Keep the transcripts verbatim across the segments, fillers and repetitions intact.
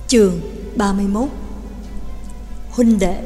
Chương ba mươi mốt. Huynh đệ.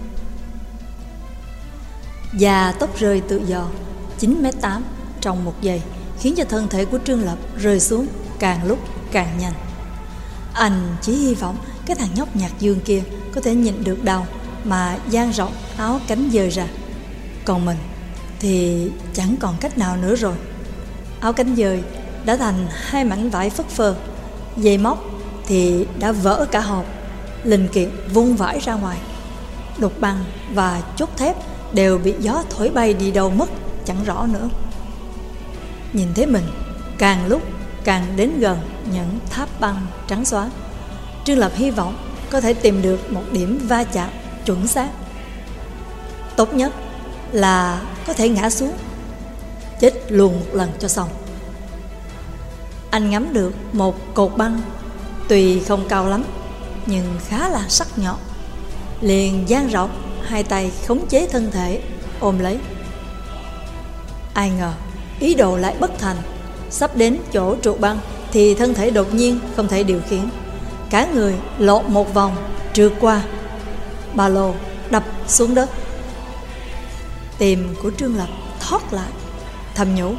Và tóc rơi tự do chín mét tám trong một giây khiến cho thân thể của Trương Lập rơi xuống càng lúc càng nhanh. Anh chỉ hy vọng cái thằng nhóc Nhạc Dương kia có thể nhịn được đau mà dang rộng áo cánh dơi ra. Còn mình thì chẳng còn cách nào nữa rồi. Áo cánh dơi đã thành hai mảnh vải phất phơ, dây móc thì đã vỡ cả hộp, linh kiện vung vãi ra ngoài. Đục băng và chốt thép đều bị gió thổi bay đi đâu mất chẳng rõ nữa. Nhìn thấy mình càng lúc càng đến gần những tháp băng trắng xóa, Trương Lập hy vọng có thể tìm được một điểm va chạm chuẩn xác. Tốt nhất là có thể ngã xuống, chết luôn một lần cho xong. Anh ngắm được một cột băng, tuy không cao lắm nhưng khá là sắc nhọn, liền dang rộng hai tay khống chế thân thể ôm lấy. Ai ngờ ý đồ lại bất thành. Sắp đến chỗ trụ băng thì thân thể đột nhiên không thể điều khiển, cả người lộn một vòng trượt qua, ba lô đập xuống đất. Tim của Trương Lập thoát lại, thầm nhủ: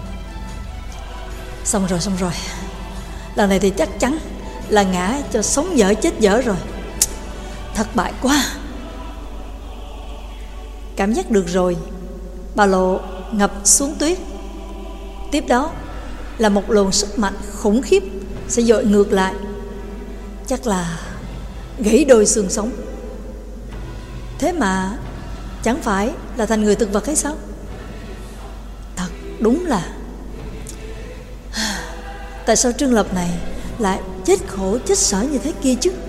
Xong rồi, xong rồi. Lần này thì chắc chắn là ngã cho sống dở chết dở rồi. Thất bại quá. Cảm giác được rồi, ba lô ngập xuống tuyết. Tiếp đó là một luồng sức mạnh khủng khiếp sẽ dội ngược lại, chắc là gãy đôi xương sống. Thế mà chẳng phải là thành người thực vật hay sao? Thật đúng là tại sao Trương Lập này lại chết khổ chết sở như thế kia chứ?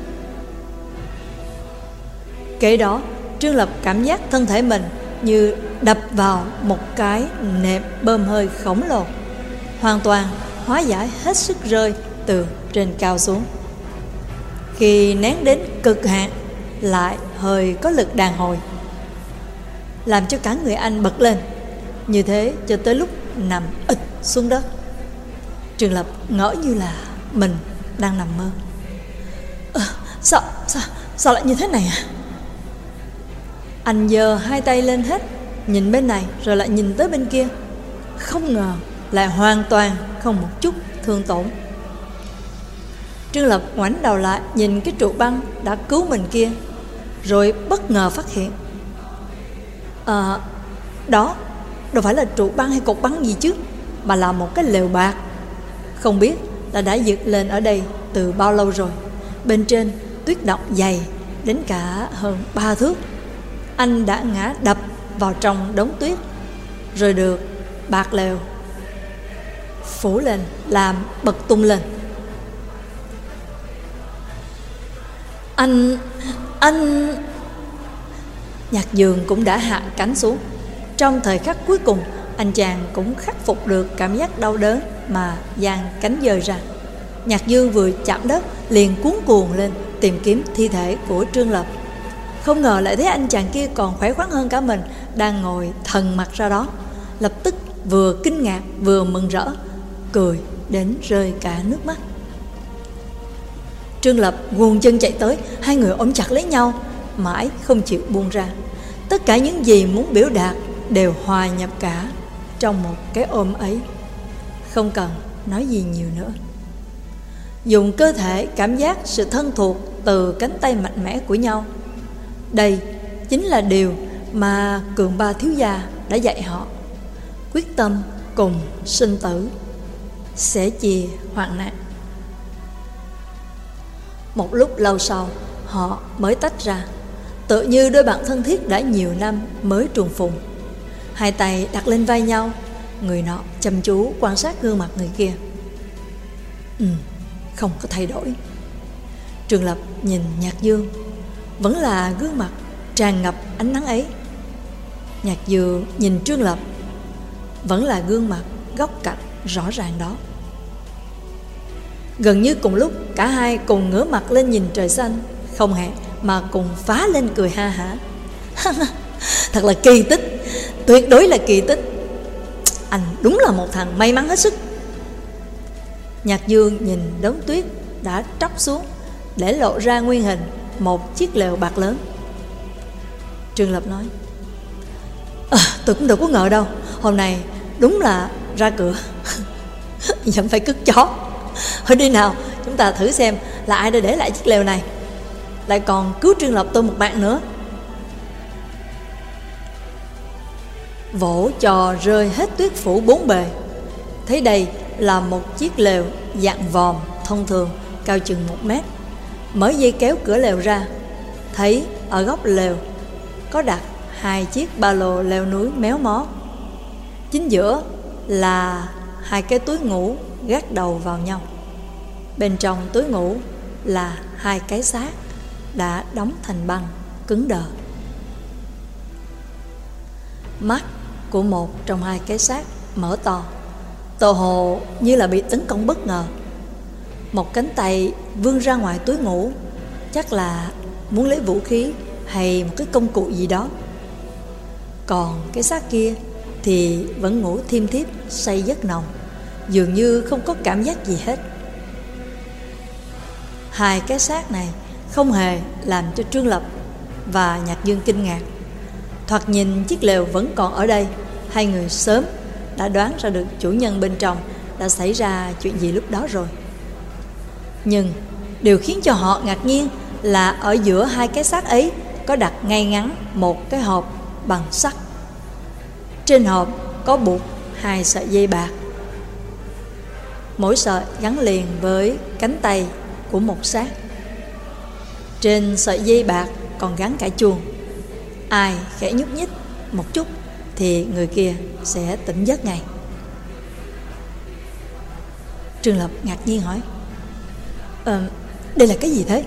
Kể đó Trương Lập cảm giác thân thể mình như đập vào một cái nệm bơm hơi khổng lồ, hoàn toàn hóa giải hết sức rơi từ trên cao xuống. Khi nén đến cực hạn lại hơi có lực đàn hồi, làm cho cả người anh bật lên. Như thế cho tới lúc nằm ịch xuống đất, Trương Lập ngỡ như là mình đang nằm mơ. à, sao, sao, sao lại như thế này à? Anh giơ hai tay lên hết, nhìn bên này rồi lại nhìn tới bên kia. Không ngờ lại hoàn toàn không một chút thương tổn. Trương Lập ngoảnh đầu lại nhìn cái trụ băng đã cứu mình kia, rồi bất ngờ phát hiện à, đó đâu phải là trụ băng hay cột băng gì chứ, mà là một cái lều bạt. Không biết là đã dựng lên ở đây từ bao lâu rồi. Bên trên tuyết động dày đến cả hơn ba thước. Anh đã ngã đập vào trong đống tuyết, rồi được bạt lều phủ lên làm bật tung lên. Anh... anh... Nhạc Dương cũng đã hạ cánh xuống. Trong thời khắc cuối cùng, anh chàng cũng khắc phục được cảm giác đau đớn mà dang cánh dời ra. Nhạc Dương vừa chạm đất liền cuống cuồng lên tìm kiếm thi thể của Trương Lập. Không ngờ lại thấy anh chàng kia còn khỏe khoắn hơn cả mình, đang ngồi thần mặt ra đó. Lập tức vừa kinh ngạc vừa mừng rỡ, cười đến rơi cả nước mắt. Trương Lập guồng chân chạy tới, hai người ôm chặt lấy nhau, mãi không chịu buông ra. Tất cả những gì muốn biểu đạt đều hòa nhập cả trong một cái ôm ấy, không cần nói gì nhiều nữa. Dùng cơ thể cảm giác sự thân thuộc từ cánh tay mạnh mẽ của nhau. Đây chính là điều mà Cường Ba thiếu gia đã dạy họ. Quyết tâm cùng sinh tử, sẻ chia hoạn nạn. Một lúc lâu sau, họ mới tách ra, tự như đôi bạn thân thiết đã nhiều năm mới trùng phùng. Hai tay đặt lên vai nhau, người nọ chăm chú quan sát gương mặt người kia. Ừ, không có thay đổi. Trương Lập nhìn Nhạc Dương, vẫn là gương mặt tràn ngập ánh nắng ấy. Nhạc Dương nhìn Trương Lập, vẫn là gương mặt góc cạnh rõ ràng đó. Gần như cùng lúc, cả hai cùng ngửa mặt lên nhìn trời xanh, không hẹn mà cùng phá lên cười ha hả. Thật là kỳ tích, tuyệt đối là kỳ tích. Anh đúng là một thằng may mắn hết sức. Nhạc Dương nhìn đống tuyết đã tróc xuống, để lộ ra nguyên hình một chiếc lều bạc lớn. Trương Lập nói: à, tôi cũng đâu có ngờ đâu, hôm nay đúng là ra cửa vẫn phải cất chó. Thôi đi nào, chúng ta thử xem là ai đã để lại chiếc lều này, lại còn cứu Trương Lập tôi một mạng nữa. Vỗ cho rơi hết tuyết phủ bốn bề. Thấy đây là một chiếc lều dạng vòm thông thường, cao chừng một mét. Mở dây kéo cửa lều ra, thấy ở góc lều có đặt hai chiếc ba lô leo núi méo mó. Chính giữa là hai cái túi ngủ gác đầu vào nhau. Bên trong túi ngủ là hai cái xác đã đóng thành băng, cứng đờ. Mắt của một trong hai cái xác mở to, tựa hồ như là bị tấn công bất ngờ. Một cánh tay vươn ra ngoài túi ngủ, chắc là muốn lấy vũ khí hay một cái công cụ gì đó. Còn cái xác kia thì vẫn ngủ thiêm thiếp say giấc nồng, dường như không có cảm giác gì hết. Hai cái xác này không hề làm cho Trương Lập và Nhạc Dương kinh ngạc. Thoạt nhìn chiếc lều vẫn còn ở đây, hai người sớm đã đoán ra được chủ nhân bên trong đã xảy ra chuyện gì lúc đó rồi. Nhưng điều khiến cho họ ngạc nhiên là ở giữa hai cái xác ấy có đặt ngay ngắn một cái hộp bằng sắt. Trên hộp có buộc hai sợi dây bạc, mỗi sợi gắn liền với cánh tay của một xác. Trên sợi dây bạc còn gắn cả chuông. Ai khẽ nhúc nhích một chút thì người kia sẽ tỉnh giấc ngay. Trương Lập ngạc nhiên hỏi: Ờ, đây là cái gì thế?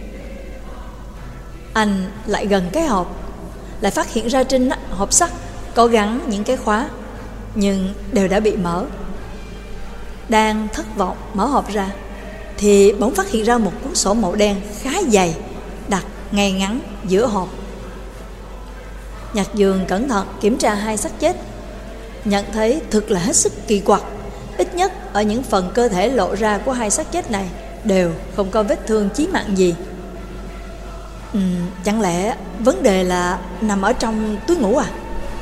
Anh lại gần cái hộp, lại phát hiện ra trên hộp sắt có gắn những cái khóa, nhưng đều đã bị mở. Đang thất vọng mở hộp ra thì bỗng phát hiện ra một cuốn sổ màu đen khá dày đặt ngay ngắn giữa hộp. Nhạc Dương cẩn thận kiểm tra hai xác chết, nhận thấy thực là hết sức kỳ quặc. Ít nhất ở những phần cơ thể lộ ra của hai xác chết này đều không có vết thương chí mạng gì. Ừ, chẳng lẽ vấn đề là nằm ở trong túi ngủ à?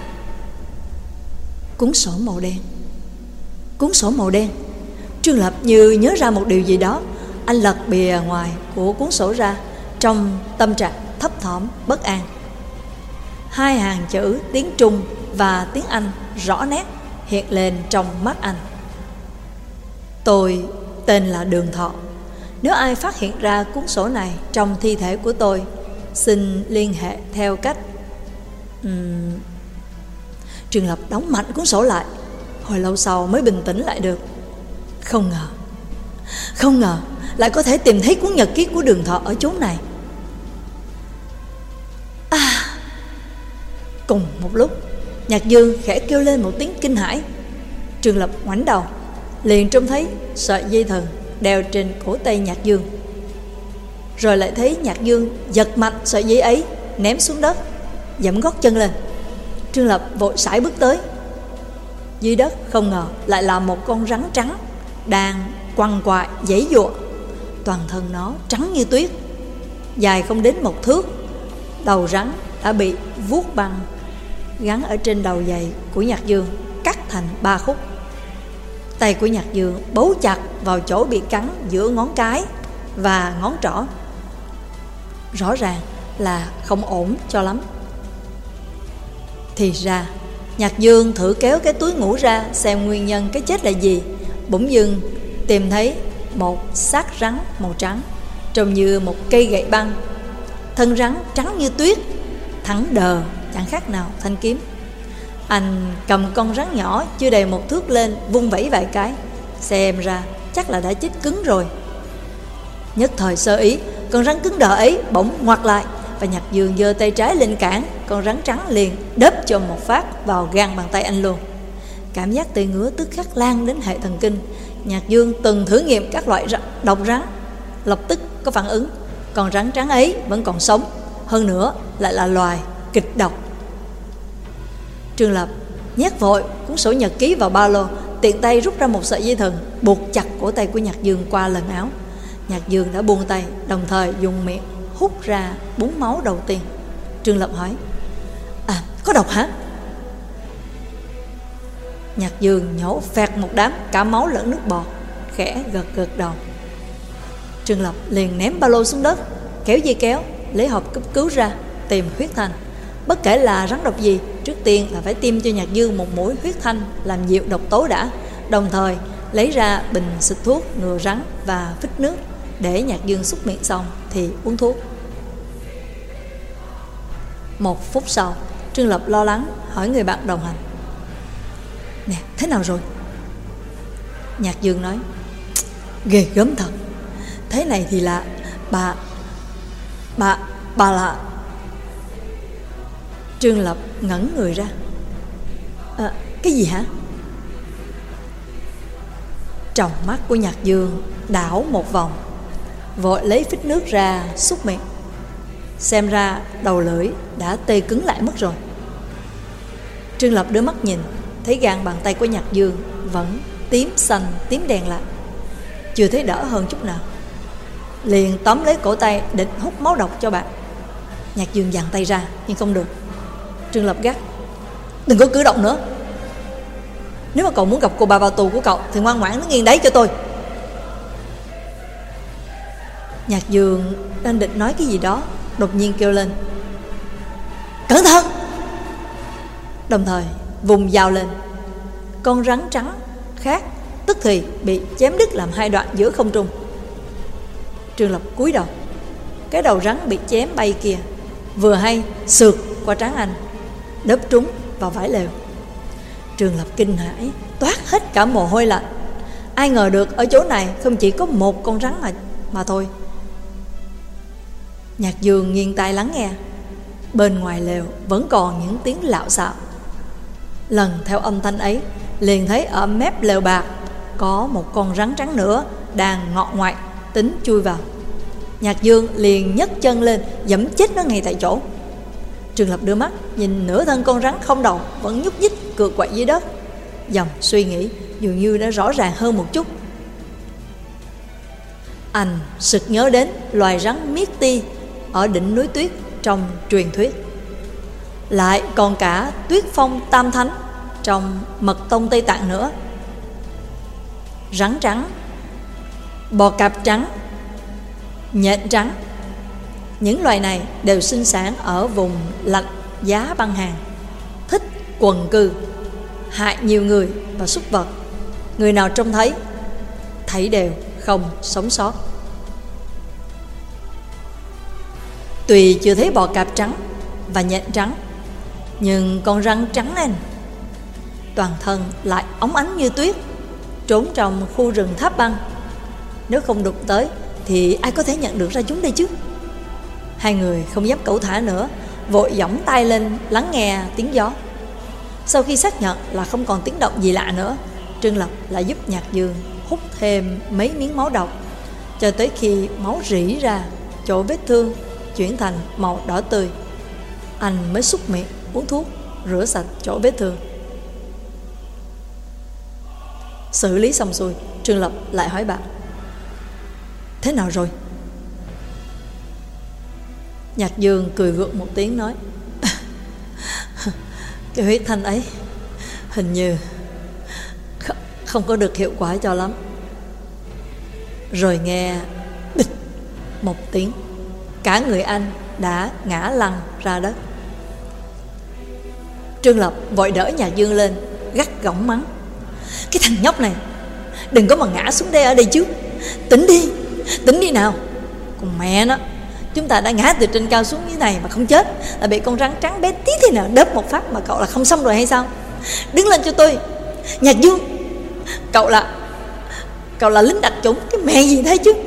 Cuốn sổ màu đen. Cuốn sổ màu đen. Trương Lập như nhớ ra một điều gì đó. Anh lật bìa ngoài của cuốn sổ ra, trong tâm trạng thấp thỏm bất an. Hai hàng chữ tiếng Trung và tiếng Anh rõ nét hiện lên trong mắt anh: Tôi tên là Đường Thọ. Nếu ai phát hiện ra cuốn sổ này trong thi thể của tôi, xin liên hệ theo cách... Uhm... Trương Lập đóng mạnh cuốn sổ lại, hồi lâu sau mới bình tĩnh lại được. Không ngờ, không ngờ lại có thể tìm thấy cuốn nhật ký của Đường Thọ ở chốn này. À! Cùng một lúc, Nhạc Dương khẽ kêu lên một tiếng kinh hãi. Trương Lập ngoảnh đầu, liền trông thấy sợi dây thừng đeo trên cổ tay Nhạc Dương. Rồi lại thấy Nhạc Dương giật mạnh sợi dây ấy, ném xuống đất, giẫm gót chân lên. Trương Lập vội sải bước tới. Dưới đất không ngờ lại là một con rắn trắng đang quằn quại giãy giụa. Toàn thân nó trắng như tuyết, dài không đến một thước. Đầu rắn đã bị vuốt băng gắn ở trên đầu giày của Nhạc Dương, cắt thành ba khúc. Tay của Nhạc Dương bấu chặt vào chỗ bị cắn giữa ngón cái và ngón trỏ. Rõ ràng là không ổn cho lắm. Thì ra Nhạc Dương thử kéo cái túi ngủ ra xem nguyên nhân cái chết là gì. Bỗng dưng tìm thấy một xác rắn màu trắng, trông như một cây gậy băng. Thân rắn trắng như tuyết, thẳng đờ chẳng khác nào thanh kiếm. Anh cầm con rắn nhỏ chưa đầy một thước lên, vung vẩy vài cái. Xem ra chắc là đã chết cứng rồi. Nhất thời sơ ý, con rắn cứng đờ ấy bỗng ngoặt lại, và Nhạc Dương giơ tay trái lên cản. Con rắn trắng liền đớp cho một phát vào gan bàn tay anh luôn. Cảm giác tê ngứa tức khắc lan đến hệ thần kinh. Nhạc Dương từng thử nghiệm các loại độc rắn, lập tức có phản ứng. Con rắn trắng ấy vẫn còn sống, hơn nữa lại là loài kịch độc. Trương Lập nhét vội cuốn sổ nhật ký vào ba lô, tiện tay rút ra một sợi dây thừng buộc chặt cổ tay của Nhạc Dương qua lần áo. Nhạc Dương đã buông tay, đồng thời dùng miệng hút ra búng máu đầu tiên. Trương Lập hỏi: À, có độc hả? Nhạc Dương nhổ phẹt một đám cả máu lẫn nước bọt, khẽ gật gật đầu. Trương Lập liền ném ba lô xuống đất, kéo dây kéo, lấy hộp cấp cứu ra, tìm huyết thanh. Bất kể là rắn độc gì, trước tiên là phải tiêm cho Nhạc Dương một mũi huyết thanh làm dịu độc tố đã, đồng thời lấy ra bình xịt thuốc ngừa rắn và phích nước, để Nhạc Dương xúc miệng xong thì uống thuốc. Một phút sau, Trương Lập lo lắng hỏi người bạn đồng hành: Nè, thế nào rồi? Nhạc Dương nói: Ghê gớm thật. Thế này thì là Bà Bà Bà là... Trương Lập ngẩn người ra. À, cái gì hả? Tròng mắt của Nhạc Dương đảo một vòng, vội lấy phích nước ra xúc miệng. Xem ra đầu lưỡi đã tê cứng lại mất rồi. Trương Lập đưa mắt nhìn, thấy gang bàn tay của Nhạc Dương vẫn tím xanh tím đen lại, chưa thấy đỡ hơn chút nào. Liền tóm lấy cổ tay định hút máu độc cho bạn. Nhạc Dương giằng tay ra nhưng không được. Trương Lập gắt: Đừng có cử động nữa. Nếu mà cậu muốn gặp cô bà vào tù của cậu thì ngoan ngoãn nó nghiêng đấy cho tôi. Nhạc Dương đang định nói cái gì đó, đột nhiên kêu lên: Cẩn thận! Đồng thời vùng dao lên. Con rắn trắng khác tức thì bị chém đứt làm hai đoạn giữa không trung. Trương Lập cúi đầu, cái đầu rắn bị chém bay kia vừa hay sượt qua trán anh, đớp trúng vào vải lều. Trương Lập kinh hãi, toát hết cả mồ hôi lạnh. Ai ngờ được ở chỗ này không chỉ có một con rắn mà, mà thôi. Nhạc Dương nghiêng tai lắng nghe. Bên ngoài lều vẫn còn những tiếng lạo xạo. Lần theo âm thanh ấy, liền thấy ở mép lều bạc có một con rắn trắng nữa đang ngọ ngoại tính chui vào. Nhạc Dương liền nhấc chân lên giẫm chết nó ngay tại chỗ. Trương Lập đưa mắt nhìn nửa thân con rắn không đầu vẫn nhúc nhích cựa quậy dưới đất. Dòng suy nghĩ dường như đã rõ ràng hơn một chút. Anh sực nhớ đến loài rắn miết ti ở đỉnh núi tuyết trong truyền thuyết, lại còn cả Tuyết Phong Tam Thánh trong Mật Tông Tây Tạng nữa. Rắn trắng, bò cạp trắng, nhện trắng, những loài này đều sinh sản ở vùng lạnh giá băng hàn, thích quần cư, hại nhiều người và súc vật. Người nào trông thấy thấy đều không sống sót. Tuy chưa thấy bò cạp trắng và nhện trắng, nhưng con rắn trắng này toàn thân lại óng ánh như tuyết, trốn trong khu rừng tháp băng. Nếu không đụng tới thì ai có thể nhận được ra chúng đây chứ? Hai người không dám cẩu thả nữa, vội giỏng tay lên lắng nghe tiếng gió. Sau khi xác nhận là không còn tiếng động gì lạ nữa, Trương Lập lại giúp Nhạc Dương hút thêm mấy miếng máu độc, cho tới khi máu rỉ ra, chỗ vết thương chuyển thành màu đỏ tươi. Anh mới xúc miệng uống thuốc, rửa sạch chỗ vết thương. Xử lý xong xuôi, Trương Lập lại hỏi bạn: Thế nào rồi? Nhạc Dương cười gượng một tiếng nói: Cái huyết thanh ấy hình như không có được hiệu quả cho lắm. Rồi nghe bịch một tiếng, cả người anh đã ngã lăn ra đất. Trương Lập vội đỡ Nhạc Dương lên, gắt gỏng mắng: Cái thằng nhóc này, đừng có mà ngã xuống đây ở đây chứ. Tỉnh đi, tỉnh đi nào. Còn mẹ nó, chúng ta đã ngã từ trên cao xuống như này mà không chết, là bị con rắn trắng bé tí thế nào đớp một phát mà cậu là không xong rồi hay sao? Đứng lên cho tôi. Nhạc Dương, cậu là Cậu là lính đặc chủng cái mẹ gì thế chứ?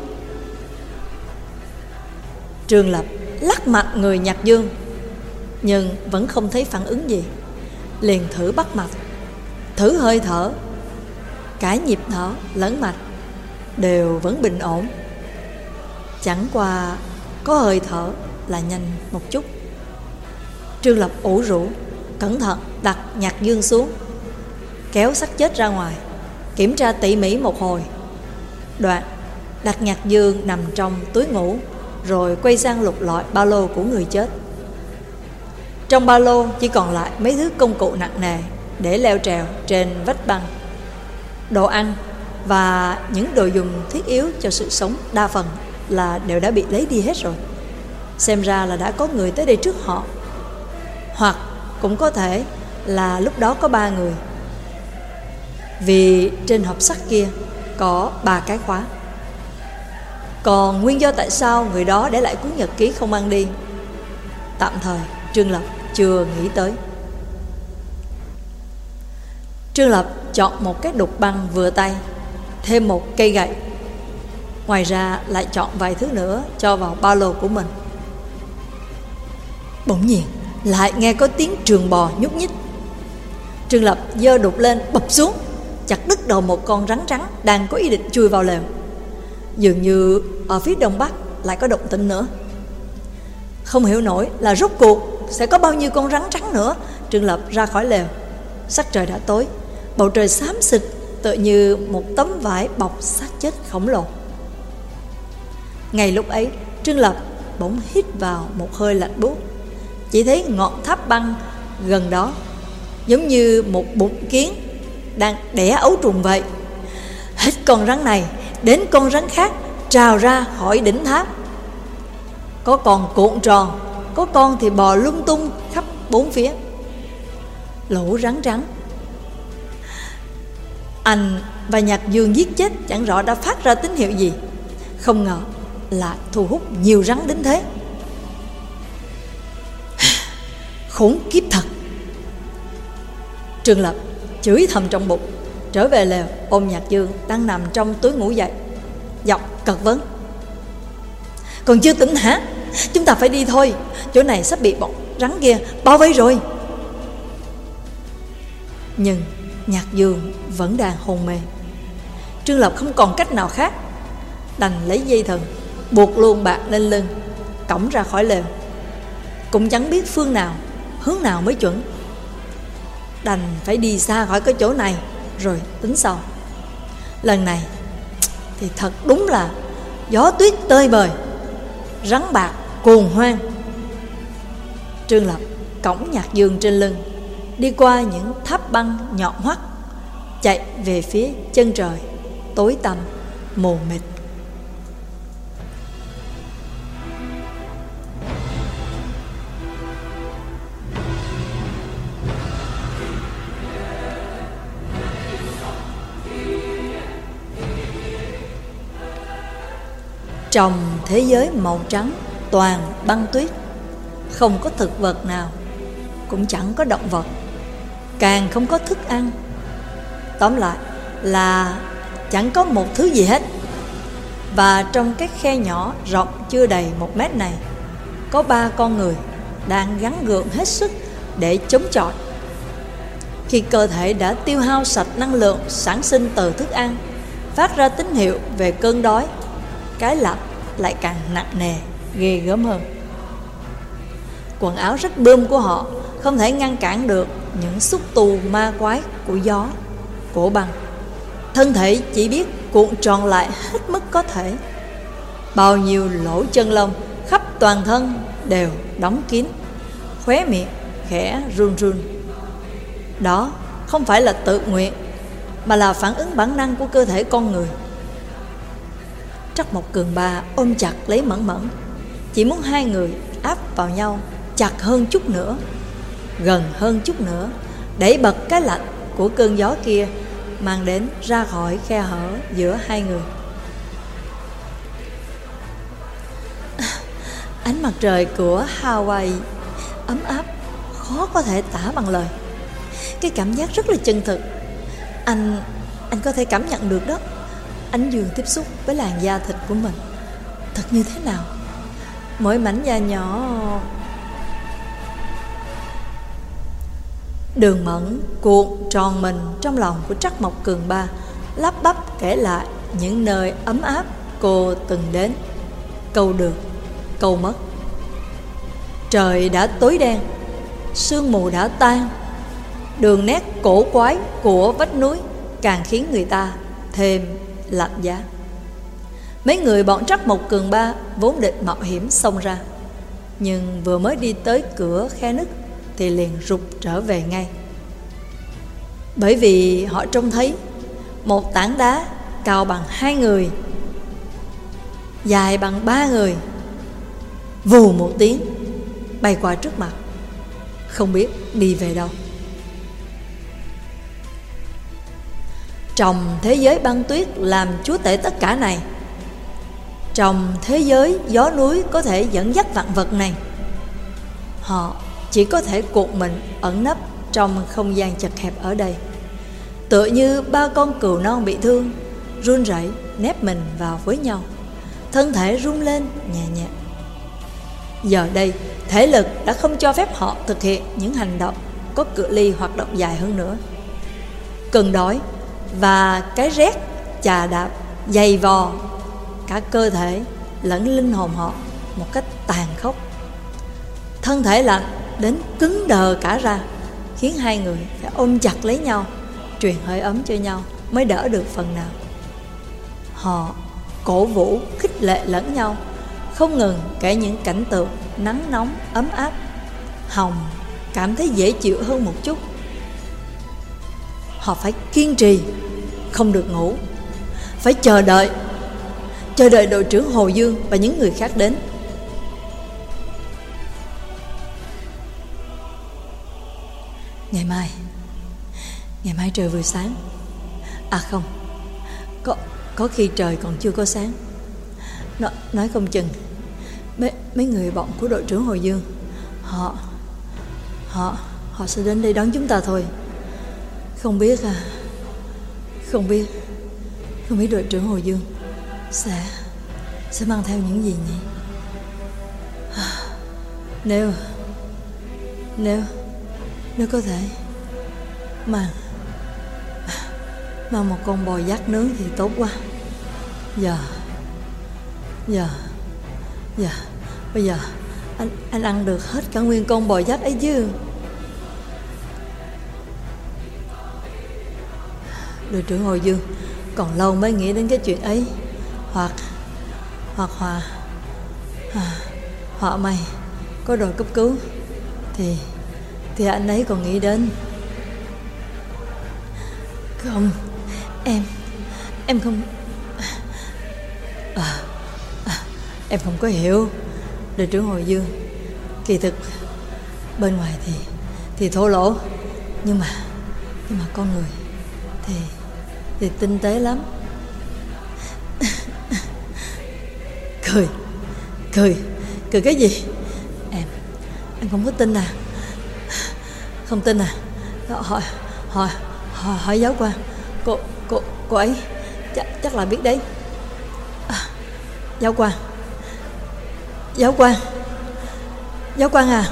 Trương Lập lắc mạnh người Nhạc Dương, nhưng vẫn không thấy phản ứng gì. Liền thử bắt mạch, thử hơi thở. Cả nhịp thở lẫn mạch đều vẫn bình ổn. Chẳng qua có hơi thở là nhanh một chút. Trương Lập ủ rũ cẩn thận đặt Nhạc Dương xuống, kéo xác chết ra ngoài, kiểm tra tỉ mỉ một hồi. Đoạn đặt Nhạc Dương nằm trong túi ngủ, rồi quay sang lục lọi ba lô của người chết. Trong ba lô chỉ còn lại mấy thứ công cụ nặng nề để leo trèo trên vách băng, đồ ăn và những đồ dùng thiết yếu cho sự sống đa phần là đều đã bị lấy đi hết rồi. Xem ra là đã có người tới đây trước họ, hoặc cũng có thể là lúc đó có ba người, vì trên hộp sắt kia có ba cái khóa. Còn nguyên do tại sao người đó để lại cuốn nhật ký không mang đi, tạm thời Trương Lập chưa nghĩ tới. Trương Lập chọn một cái đục băng vừa tay, thêm một cây gậy, ngoài ra lại chọn vài thứ nữa cho vào ba lô của mình. Bỗng nhiên lại nghe có tiếng trường bò nhúc nhích. Trương Lập giơ đục lên bập xuống, chặt đứt đầu một con rắn trắng đang có ý định chui vào lều. Dường như ở phía đông bắc lại có động tĩnh nữa. Không hiểu nổi là rốt cuộc sẽ có bao nhiêu con rắn trắng nữa. Trương Lập ra khỏi lều. Sắc trời đã tối, bầu trời xám xịt tựa như một tấm vải bọc xác chết khổng lồ. Ngay lúc ấy, Trương Lập bỗng hít vào một hơi lạnh buốt. Chỉ thấy ngọn tháp băng gần đó giống như một bụng kiến đang đẻ ấu trùng vậy. Hết con rắn này đến con rắn khác trào ra khỏi đỉnh tháp. Có con cuộn tròn, có con thì bò lung tung khắp bốn phía. Lũ rắn trắng anh và Nhạc Dương giết chết chẳng rõ đã phát ra tín hiệu gì. Không ngờ là thu hút nhiều rắn đến thế. Khốn kiếp thật. Trương Lập chửi thầm trong bụng, trở về lều ôm Nhạc Dương đang nằm trong túi ngủ dậy, giọng cật vấn: Còn chưa tỉnh hả? Chúng ta phải đi thôi, chỗ này sắp bị bọn rắn kia bao vây rồi. Nhưng Nhạc Dương vẫn đang hôn mê. Trương Lập không còn cách nào khác, đành lấy dây thừng buộc luôn bạc lên lưng, cõng ra khỏi lều. Cũng chẳng biết phương nào, hướng nào mới chuẩn. Đành phải đi xa khỏi cái chỗ này rồi tính sau. Lần này thì thật đúng là gió tuyết tơi bời, rắn bạc cuồng hoang. Trương Lập cõng Nhạc Dương trên lưng, đi qua những tháp băng nhọn hoắt, chạy về phía chân trời tối tăm mù mịt. Trong thế giới màu trắng toàn băng tuyết, không có thực vật nào, cũng chẳng có động vật, càng không có thức ăn. Tóm lại là chẳng có một thứ gì hết. Và trong cái khe nhỏ rộng chưa đầy một mét này, có ba con người đang gắng gượng hết sức để chống chọi. Khi cơ thể đã tiêu hao sạch năng lượng sản sinh từ thức ăn, phát ra tín hiệu về cơn đói, cái lạnh lại càng nặng nề, ghê gớm hơn. Quần áo rách bươm của họ không thể ngăn cản được những xúc tu ma quái của gió, của băng. Thân thể chỉ biết cuộn tròn lại hết mức có thể. Bao nhiêu lỗ chân lông khắp toàn thân đều đóng kín, khóe miệng khẽ run run. Đó không phải là tự nguyện, mà là phản ứng bản năng của cơ thể con người. Trắc Mộc Cường Ba ôm chặt lấy Mẫn Mẫn, chỉ muốn hai người áp vào nhau chặt hơn chút nữa, gần hơn chút nữa, đẩy bật cái lạnh của cơn gió kia mang đến ra khỏi khe hở giữa hai người. Ánh mặt trời của Hawaii ấm áp, khó có thể tả bằng lời. Cái cảm giác rất là chân thực. Anh, anh có thể cảm nhận được đó. Ánh dương tiếp xúc với làn da thịt của mình thật như thế nào. Mỗi mảnh da nhỏ. Đường Mẫn cuộn tròn mình trong lòng của Trắc Mộc Cường Ba, lắp bắp kể lại những nơi ấm áp cô từng đến, câu được, câu mất. Trời đã tối đen, sương mù đã tan, đường nét cổ quái của vách núi càng khiến người ta thêm lạnh giá. Mấy người bọn Trắc Mộc Cường Ba vốn định mạo hiểm xông ra, nhưng vừa mới đi tới cửa khe nứt thì liền rụt trở về ngay. Bởi vì họ trông thấy một tảng đá cao bằng hai người, dài bằng ba người, vù một tiếng bay qua trước mặt, không biết đi về đâu. Trong thế giới băng tuyết làm chúa tể tất cả này, trong thế giới gió núi có thể dẫn dắt vạn vật này, họ chỉ có thể cuộn mình ẩn nấp trong không gian chật hẹp ở đây, tựa như ba con cừu non bị thương, run rẩy nép mình vào với nhau, thân thể rung lên nhẹ nhẹ. Giờ đây, thể lực đã không cho phép họ thực hiện những hành động có cự ly hoạt động dài hơn nữa. Cơn đói và cái rét chà đạp dày vò cả cơ thể lẫn linh hồn họ một cách tàn khốc. Thân thể lạnh đến cứng đờ cả ra, khiến hai người phải ôm chặt lấy nhau, truyền hơi ấm cho nhau mới đỡ được phần nào. Họ cổ vũ khích lệ lẫn nhau, không ngừng kể những cảnh tượng nắng nóng ấm áp. Hồng cảm thấy dễ chịu hơn một chút. Họ phải kiên trì, không được ngủ, phải chờ đợi, chờ đợi đội trưởng Hồ Dương và những người khác đến. Ngày mai, ngày mai trời vừa sáng. À không, có, có khi trời còn chưa có sáng. Nó, nói không chừng mấy, mấy người bọn của đội trưởng Hồ Dương Họ Họ Họ sẽ đến đây đón chúng ta thôi. Không biết à Không biết Không biết đội trưởng Hồ Dương Sẽ Sẽ mang theo những gì nhỉ? Nếu Nếu Nếu có thể Mang Mang một con bò giác nướng thì tốt quá. Giờ Giờ Giờ Bây giờ Anh anh ăn được hết cả nguyên con bò giác ấy chứ? Đội trưởng Hồ Dương còn lâu mới nghĩ đến cái chuyện ấy. Hoặc Hoặc hòa à, Họa may có đội cấp cứu Thì Thì anh ấy còn nghĩ đến. Không Em Em không à, à, Em không có hiểu đội trưởng Hồ Dương. Kỳ thực bên ngoài thì Thì thô lỗ, Nhưng mà Nhưng mà con người Thì Thì tinh tế lắm. Cười Cười Cười cái gì? Em Em không có tin à? Không tin à? Hỏi Hỏi Hỏi, hỏi giáo quan. Cô Cô Cô ấy chắc, chắc là biết đấy. à, Giáo quan Giáo quan Giáo quan à?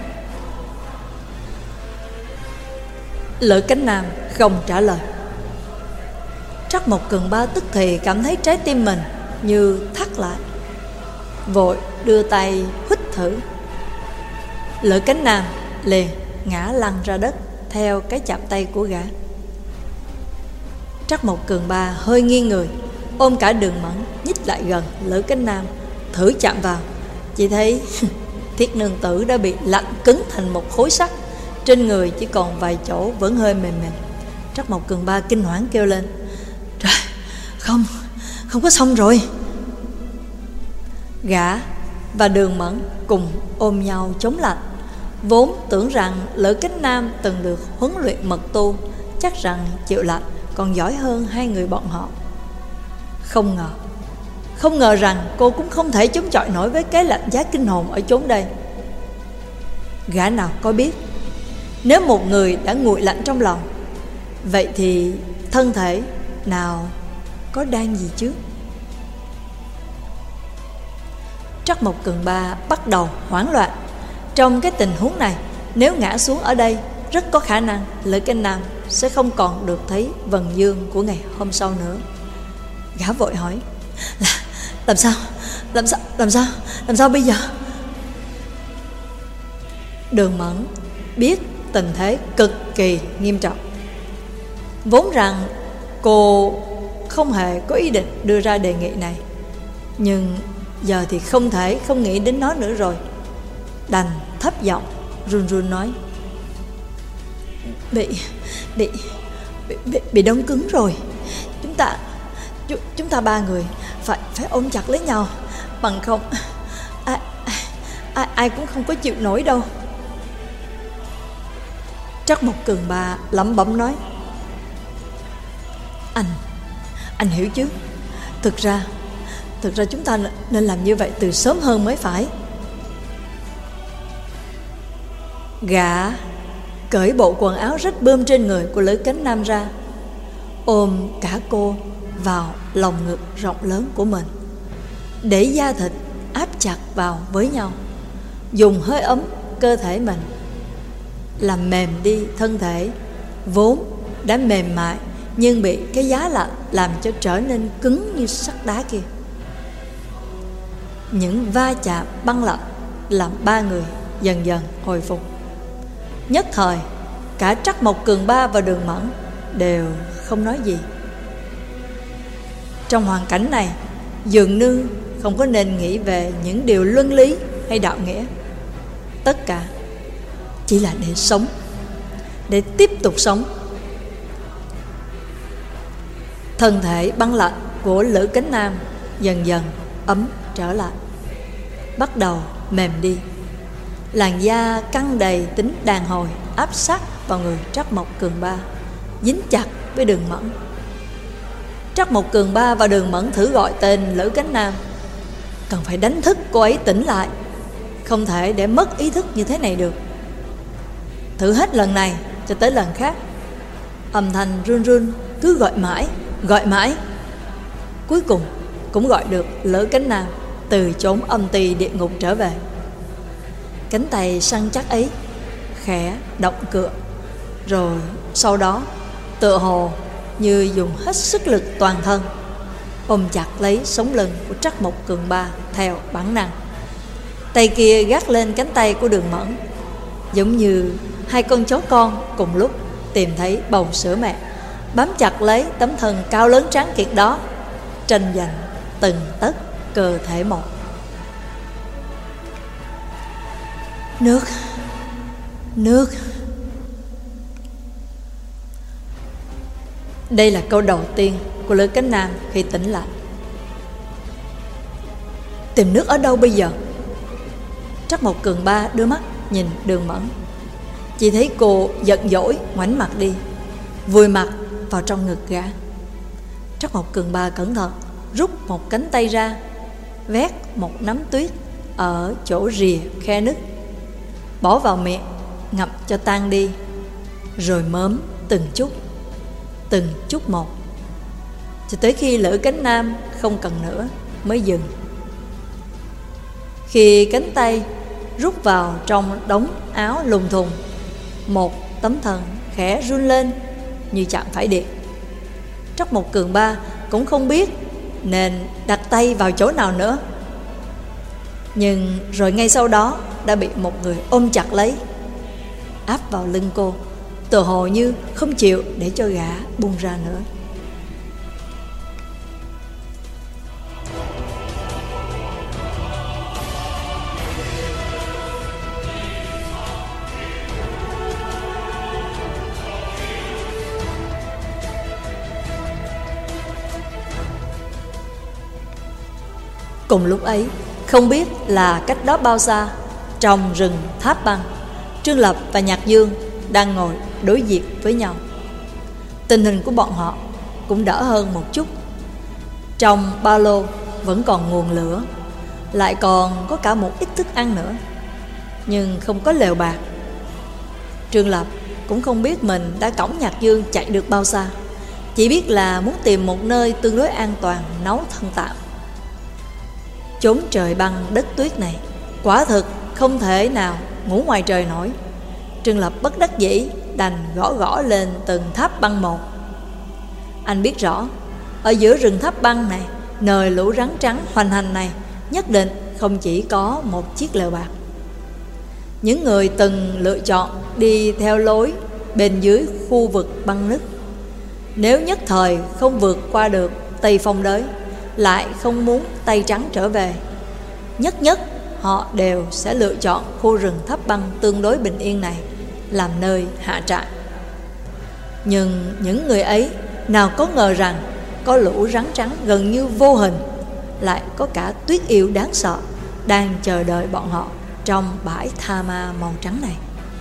Lữ Cánh Nam không trả lời. Trắc Mộc Cường Ba tức thì cảm thấy trái tim mình như thắt lại, vội đưa tay hít thử. Lữ Cánh Nam liền ngã lăn ra đất theo cái chạm tay của gã. Trắc Mộc Cường Ba hơi nghiêng người, ôm cả Đường Mẫn nhích lại gần Lữ Cánh Nam, thử chạm vào. Chỉ thấy Thiết Nương Tử đã bị lạnh cứng thành một khối sắt, trên người chỉ còn vài chỗ vẫn hơi mềm mềm. Trắc Mộc Cường Ba kinh hoảng kêu lên: Trời, không, không có xong rồi. Gã và Đường Mẫn cùng ôm nhau chống lạnh. Vốn tưởng rằng Lữ Cánh Nam từng được huấn luyện mật tu, chắc rằng chịu lạnh còn giỏi hơn hai người bọn họ. Không ngờ Không ngờ rằng cô cũng không thể chống chọi nổi với cái lạnh giá kinh hồn ở chốn đây. Gã nào có biết, nếu một người đã nguội lạnh trong lòng, vậy thì thân thể nào có đang gì chứ? Trắc Mộc Cường Ba bắt đầu hoảng loạn. Trong cái tình huống này, nếu ngã xuống ở đây, rất có khả năng Lữ Cánh Nam sẽ không còn được thấy vầng dương của ngày hôm sau nữa. Gã vội hỏi: Là, làm sao? Làm sao? Làm sao? Làm sao bây giờ? Đường Mẫn biết tình thế cực kỳ nghiêm trọng. Vốn rằng cô không hề có ý định đưa ra đề nghị này, Nhưng giờ thì không thể không nghĩ đến nó nữa rồi. Đành thấp giọng run run nói: Bị Bị Bị, bị, bị đông cứng rồi. Chúng ta chúng, chúng ta ba người Phải phải ôm chặt lấy nhau, bằng không ai, ai, ai cũng không có chịu nổi đâu. Trắc Mộc Cường Ba lẩm bẩm nói: Anh Anh hiểu chứ. Thực ra Thực ra chúng ta nên làm như vậy từ sớm hơn mới phải. Gã cởi bộ quần áo rách bươm trên người của Lữ Cánh Nam ra, ôm cả cô vào lòng ngực rộng lớn của mình, để da thịt áp chặt vào với nhau, dùng hơi ấm cơ thể mình làm mềm đi thân thể vốn đã mềm mại, nhưng bị cái giá lạnh làm cho trở nên cứng như sắt đá kia. Những va chạm băng lạnh làm ba người dần dần hồi phục. Nhất thời cả Trắc Mộc Cường Ba và Đường Mẫn đều không nói gì. Trong hoàn cảnh này, dường như không có nên nghĩ về những điều luân lý hay đạo nghĩa. Tất cả chỉ là để sống, để tiếp tục sống. Thân thể băng lạnh của Lữ Cánh Nam dần dần ấm trở lại, bắt đầu mềm đi. Làn da căng đầy tính đàn hồi áp sát vào người Trắc Mộc Cường Ba, dính chặt với Đường Mẫn. Trắc Mộc Cường Ba và Đường Mẫn thử gọi tên Lữ Cánh Nam. Cần phải đánh thức cô ấy tỉnh lại, không thể để mất ý thức như thế này được. Thử hết lần này cho tới lần khác, âm thanh run run cứ gọi mãi, gọi mãi. Cuối cùng cũng gọi được Lữ Cánh Nam từ chốn âm ti địa ngục trở về. Cánh tay săn chắc ấy khẽ động cựa, rồi sau đó tựa hồ như dùng hết sức lực toàn thân, ôm chặt lấy sống lưng của Trắc Mộc Cường Ba theo bản năng. Tay kia gác lên cánh tay của Đường Mẫn, giống như hai con chó con cùng lúc tìm thấy bầu sữa mẹ, bám chặt lấy tấm thân cao lớn tráng kiện đó, tranh giành từng tấc cơ thể một. Nước Nước Đây là câu đầu tiên của Lữ Cánh Nam khi tỉnh lại. Tìm nước ở đâu bây giờ? Trắc Mộc Cường Ba đưa mắt nhìn Đường Mẫn, chỉ thấy cô giận dỗi ngoảnh mặt đi, vùi mặt vào trong ngực gã. Trắc Mộc Cường Ba cẩn thận rút một cánh tay ra, vét một nắm tuyết ở chỗ rìa khe nứt, bỏ vào miệng ngậm cho tan đi, rồi mớm từng chút từng chút một, cho tới khi Lữ Cánh Nam không cần nữa mới dừng. Khi cánh tay rút vào trong đống áo lùng thùng, một tấm thân khẽ run lên như chạm phải điện. Trắc Mộc Cường Ba cũng không biết nên đặt tay vào chỗ nào nữa, nhưng rồi ngay sau đó đã bị một người ôm chặt lấy, áp vào lưng cô, tựa hồ như không chịu để cho gã buông ra nữa. Cùng lúc ấy, không biết là cách đó bao xa, trong rừng Tháp Băng, Trương Lập và Nhạc Dương đang ngồi đối diện với nhau. Tình hình của bọn họ cũng đỡ hơn một chút. Trong ba lô vẫn còn nguồn lửa, lại còn có cả một ít thức ăn nữa, nhưng không có lều bạt. Trương Lập cũng không biết mình đã cõng Nhạc Dương chạy được bao xa, chỉ biết là muốn tìm một nơi tương đối an toàn nấu thân tạm. Chốn trời băng đất tuyết này quả thực không thể nào ngủ ngoài trời nổi. Trương Lập bất đắc dĩ đành gõ gõ lên từng tháp băng một. Anh biết rõ, ở giữa rừng tháp băng này, nơi lũ rắn trắng hoành hành này, nhất định không chỉ có một chiếc lều bạt. Những người từng lựa chọn đi theo lối bên dưới khu vực băng nứt, nếu nhất thời không vượt qua được Tây Phong Đới, lại không muốn tay trắng trở về. Nhất nhất họ đều sẽ lựa chọn khu rừng thấp băng tương đối bình yên này làm nơi hạ trại. Nhưng những người ấy nào có ngờ rằng có lũ rắn trắng gần như vô hình, lại có cả tuyết yêu đáng sợ đang chờ đợi bọn họ trong bãi tha ma màu trắng này.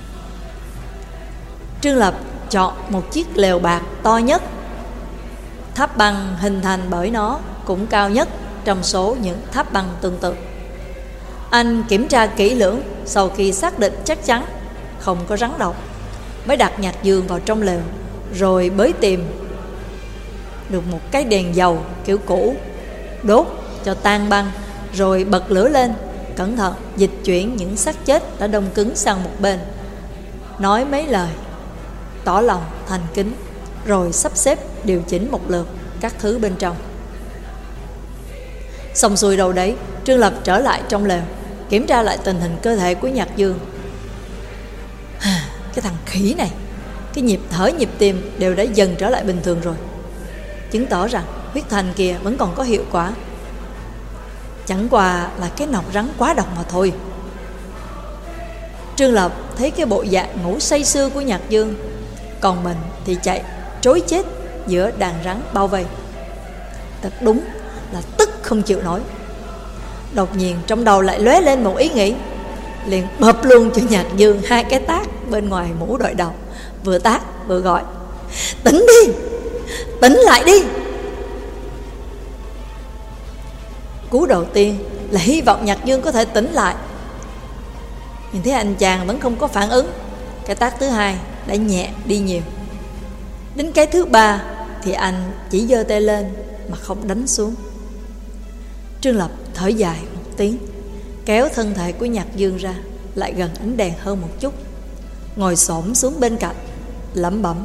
Trương Lập chọn một chiếc lều bạc to nhất. Tháp băng hình thành bởi nó cũng cao nhất trong số những tháp băng tương tự. Anh kiểm tra kỹ lưỡng, sau khi xác định chắc chắn không có rắn độc, mới đặt Nhạc Dương vào trong lều, rồi bới tìm được một cái đèn dầu kiểu cũ, đốt cho tan băng, rồi bật lửa lên, cẩn thận dịch chuyển những xác chết đã đông cứng sang một bên, nói mấy lời tỏ lòng thành kính, rồi sắp xếp điều chỉnh một lượt các thứ bên trong. Xong xuôi đâu đấy, Trương Lập trở lại trong lều, kiểm tra lại tình hình cơ thể của Nhạc Dương. Cái thằng khỉ này, cái nhịp thở nhịp tim đều đã dần trở lại bình thường rồi, chứng tỏ rằng huyết thanh kia vẫn còn có hiệu quả. Chẳng qua là cái nọc rắn quá độc mà thôi. Trương Lập thấy cái bộ dạng ngủ say sưa của Nhạc Dương, còn mình thì chạy trối chết giữa đàn rắn bao vây. Thật đúng là tức không chịu nổi. Đột nhiên trong đầu lại lóe lên một ý nghĩ, liền bập luôn cho Nhạc Dương hai cái tát bên ngoài mũ đội đầu, vừa tát vừa gọi: tỉnh đi, tỉnh lại đi. Cú đầu tiên là hy vọng Nhạc Dương có thể tỉnh lại, nhìn thấy anh chàng vẫn không có phản ứng. Cái tát thứ hai đã nhẹ đi nhiều. Đến cái thứ ba thì anh chỉ giơ tay lên mà không đánh xuống. Trương Lập thở dài một tiếng, kéo thân thể của Nhạc Dương ra, lại gần ánh đèn hơn một chút, ngồi xổm xuống bên cạnh, lẩm bẩm: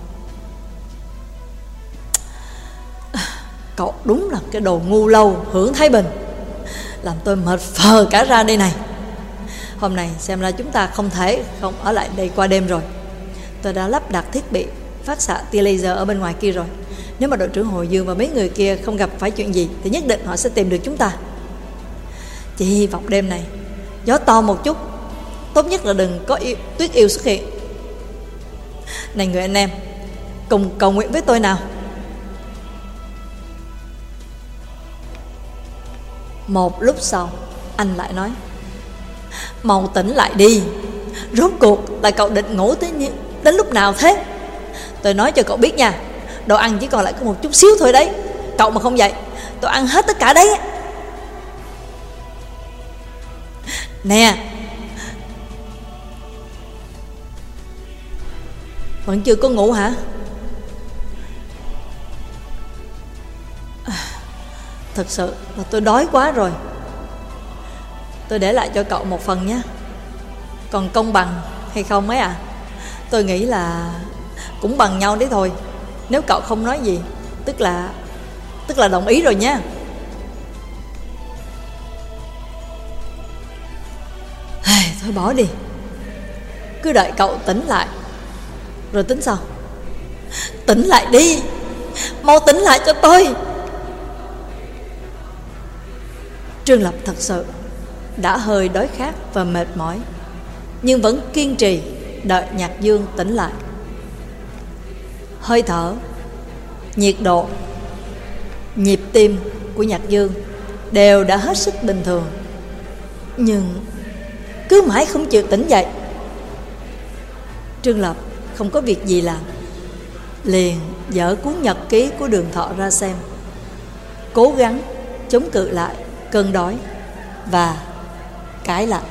cậu đúng là cái đồ ngu lâu hưởng thái bình, làm tôi mệt phờ cả ra đây này. Hôm nay xem ra chúng ta không thể không ở lại đây qua đêm rồi. Tôi đã lắp đặt thiết bị phát xạ tia laser ở bên ngoài kia rồi. Nếu mà đội trưởng Hồ Dương và mấy người kia không gặp phải chuyện gì thì nhất định họ sẽ tìm được chúng ta. Chỉ hy vọng đêm này gió to một chút, tốt nhất là đừng có yêu, tuyết yêu xuất hiện. Này người anh em, cùng cầu nguyện với tôi nào. Một lúc sau, anh lại nói: mau tỉnh lại đi. Rốt cuộc là cậu định ngủ tới như, đến lúc nào thế? Tôi nói cho cậu biết nha, đồ ăn chỉ còn lại có một chút xíu thôi đấy. Cậu mà không dậy, tôi ăn hết tất cả đấy. Nè, vẫn chưa có ngủ hả? À, thật sự là tôi đói quá rồi. Tôi để lại cho cậu một phần nhé. Còn công bằng hay không ấy à? Tôi nghĩ là cũng bằng nhau đấy thôi. Nếu cậu không nói gì, tức là Tức là đồng ý rồi nha. Thôi bỏ đi, cứ đợi cậu tỉnh lại rồi tính sau. Tỉnh lại đi, mau tỉnh lại cho tôi. Trương Lập thật sự đã hơi đói khát và mệt mỏi, nhưng vẫn kiên trì đợi Nhạc Dương tỉnh lại. Hơi thở, nhiệt độ, nhịp tim của Nhạc Dương đều đã hết sức bình thường, nhưng cứ mãi không chịu tỉnh dậy. Trương Lập không có việc gì làm, liền dở cuốn nhật ký của Đường Thọ ra xem, cố gắng chống cự lại cơn đói và cái lạnh.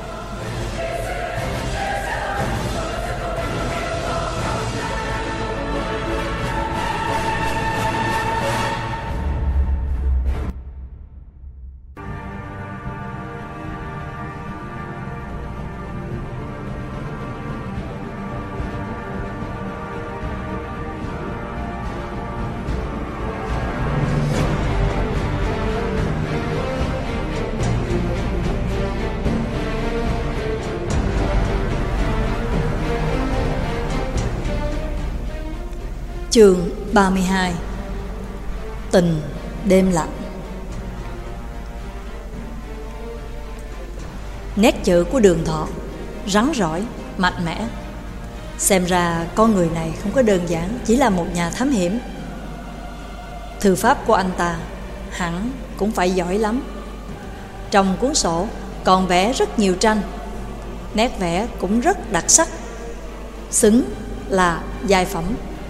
Chương ba mươi hai. Tình đêm lạnh. Nét chữ của Đường Thọ rắn rỏi, mạnh mẽ. Xem ra con người này không có đơn giản chỉ là một nhà thám hiểm. Thư pháp của anh ta hẳn cũng phải giỏi lắm. Trong cuốn sổ còn vẽ rất nhiều tranh, nét vẽ cũng rất đặc sắc, xứng là giai phẩm.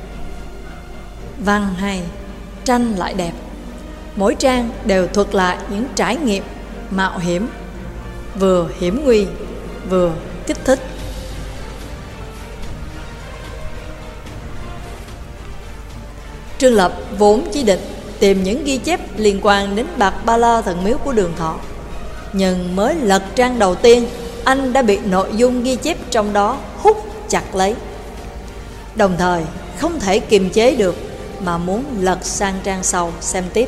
Văn hay, tranh lại đẹp. Mỗi trang đều thuật lại những trải nghiệm mạo hiểm, vừa hiểm nguy vừa kích thích. Trương Lập vốn chỉ định tìm những ghi chép liên quan đến Bạc Ba La thần miếu của Đường Thọ, nhưng mới lật trang đầu tiên, anh đã bị nội dung ghi chép trong đó hút chặt lấy. Đồng thời không thể kiềm chế được mà muốn lật sang trang sau xem tiếp.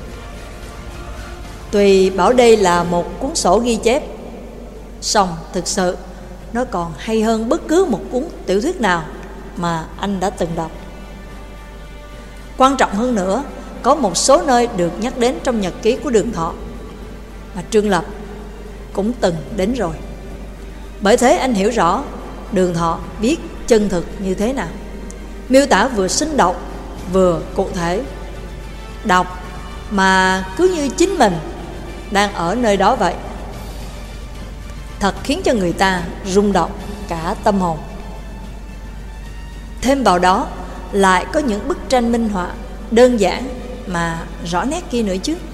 Tuy bảo đây là một cuốn sổ ghi chép, song thực sự nó còn hay hơn bất cứ một cuốn tiểu thuyết nào mà anh đã từng đọc. Quan trọng hơn nữa, có một số nơi được nhắc đến trong nhật ký của Đường Thọ mà Trương Lập cũng từng đến rồi. Bởi thế anh hiểu rõ Đường Thọ viết chân thực như thế nào, miêu tả vừa sinh động vừa cụ thể. Đọc mà cứ như chính mình đang ở nơi đó vậy, thật khiến cho người ta rung động cả tâm hồn. Thêm vào đó lại có những bức tranh minh họa đơn giản mà rõ nét kia nữa chứ.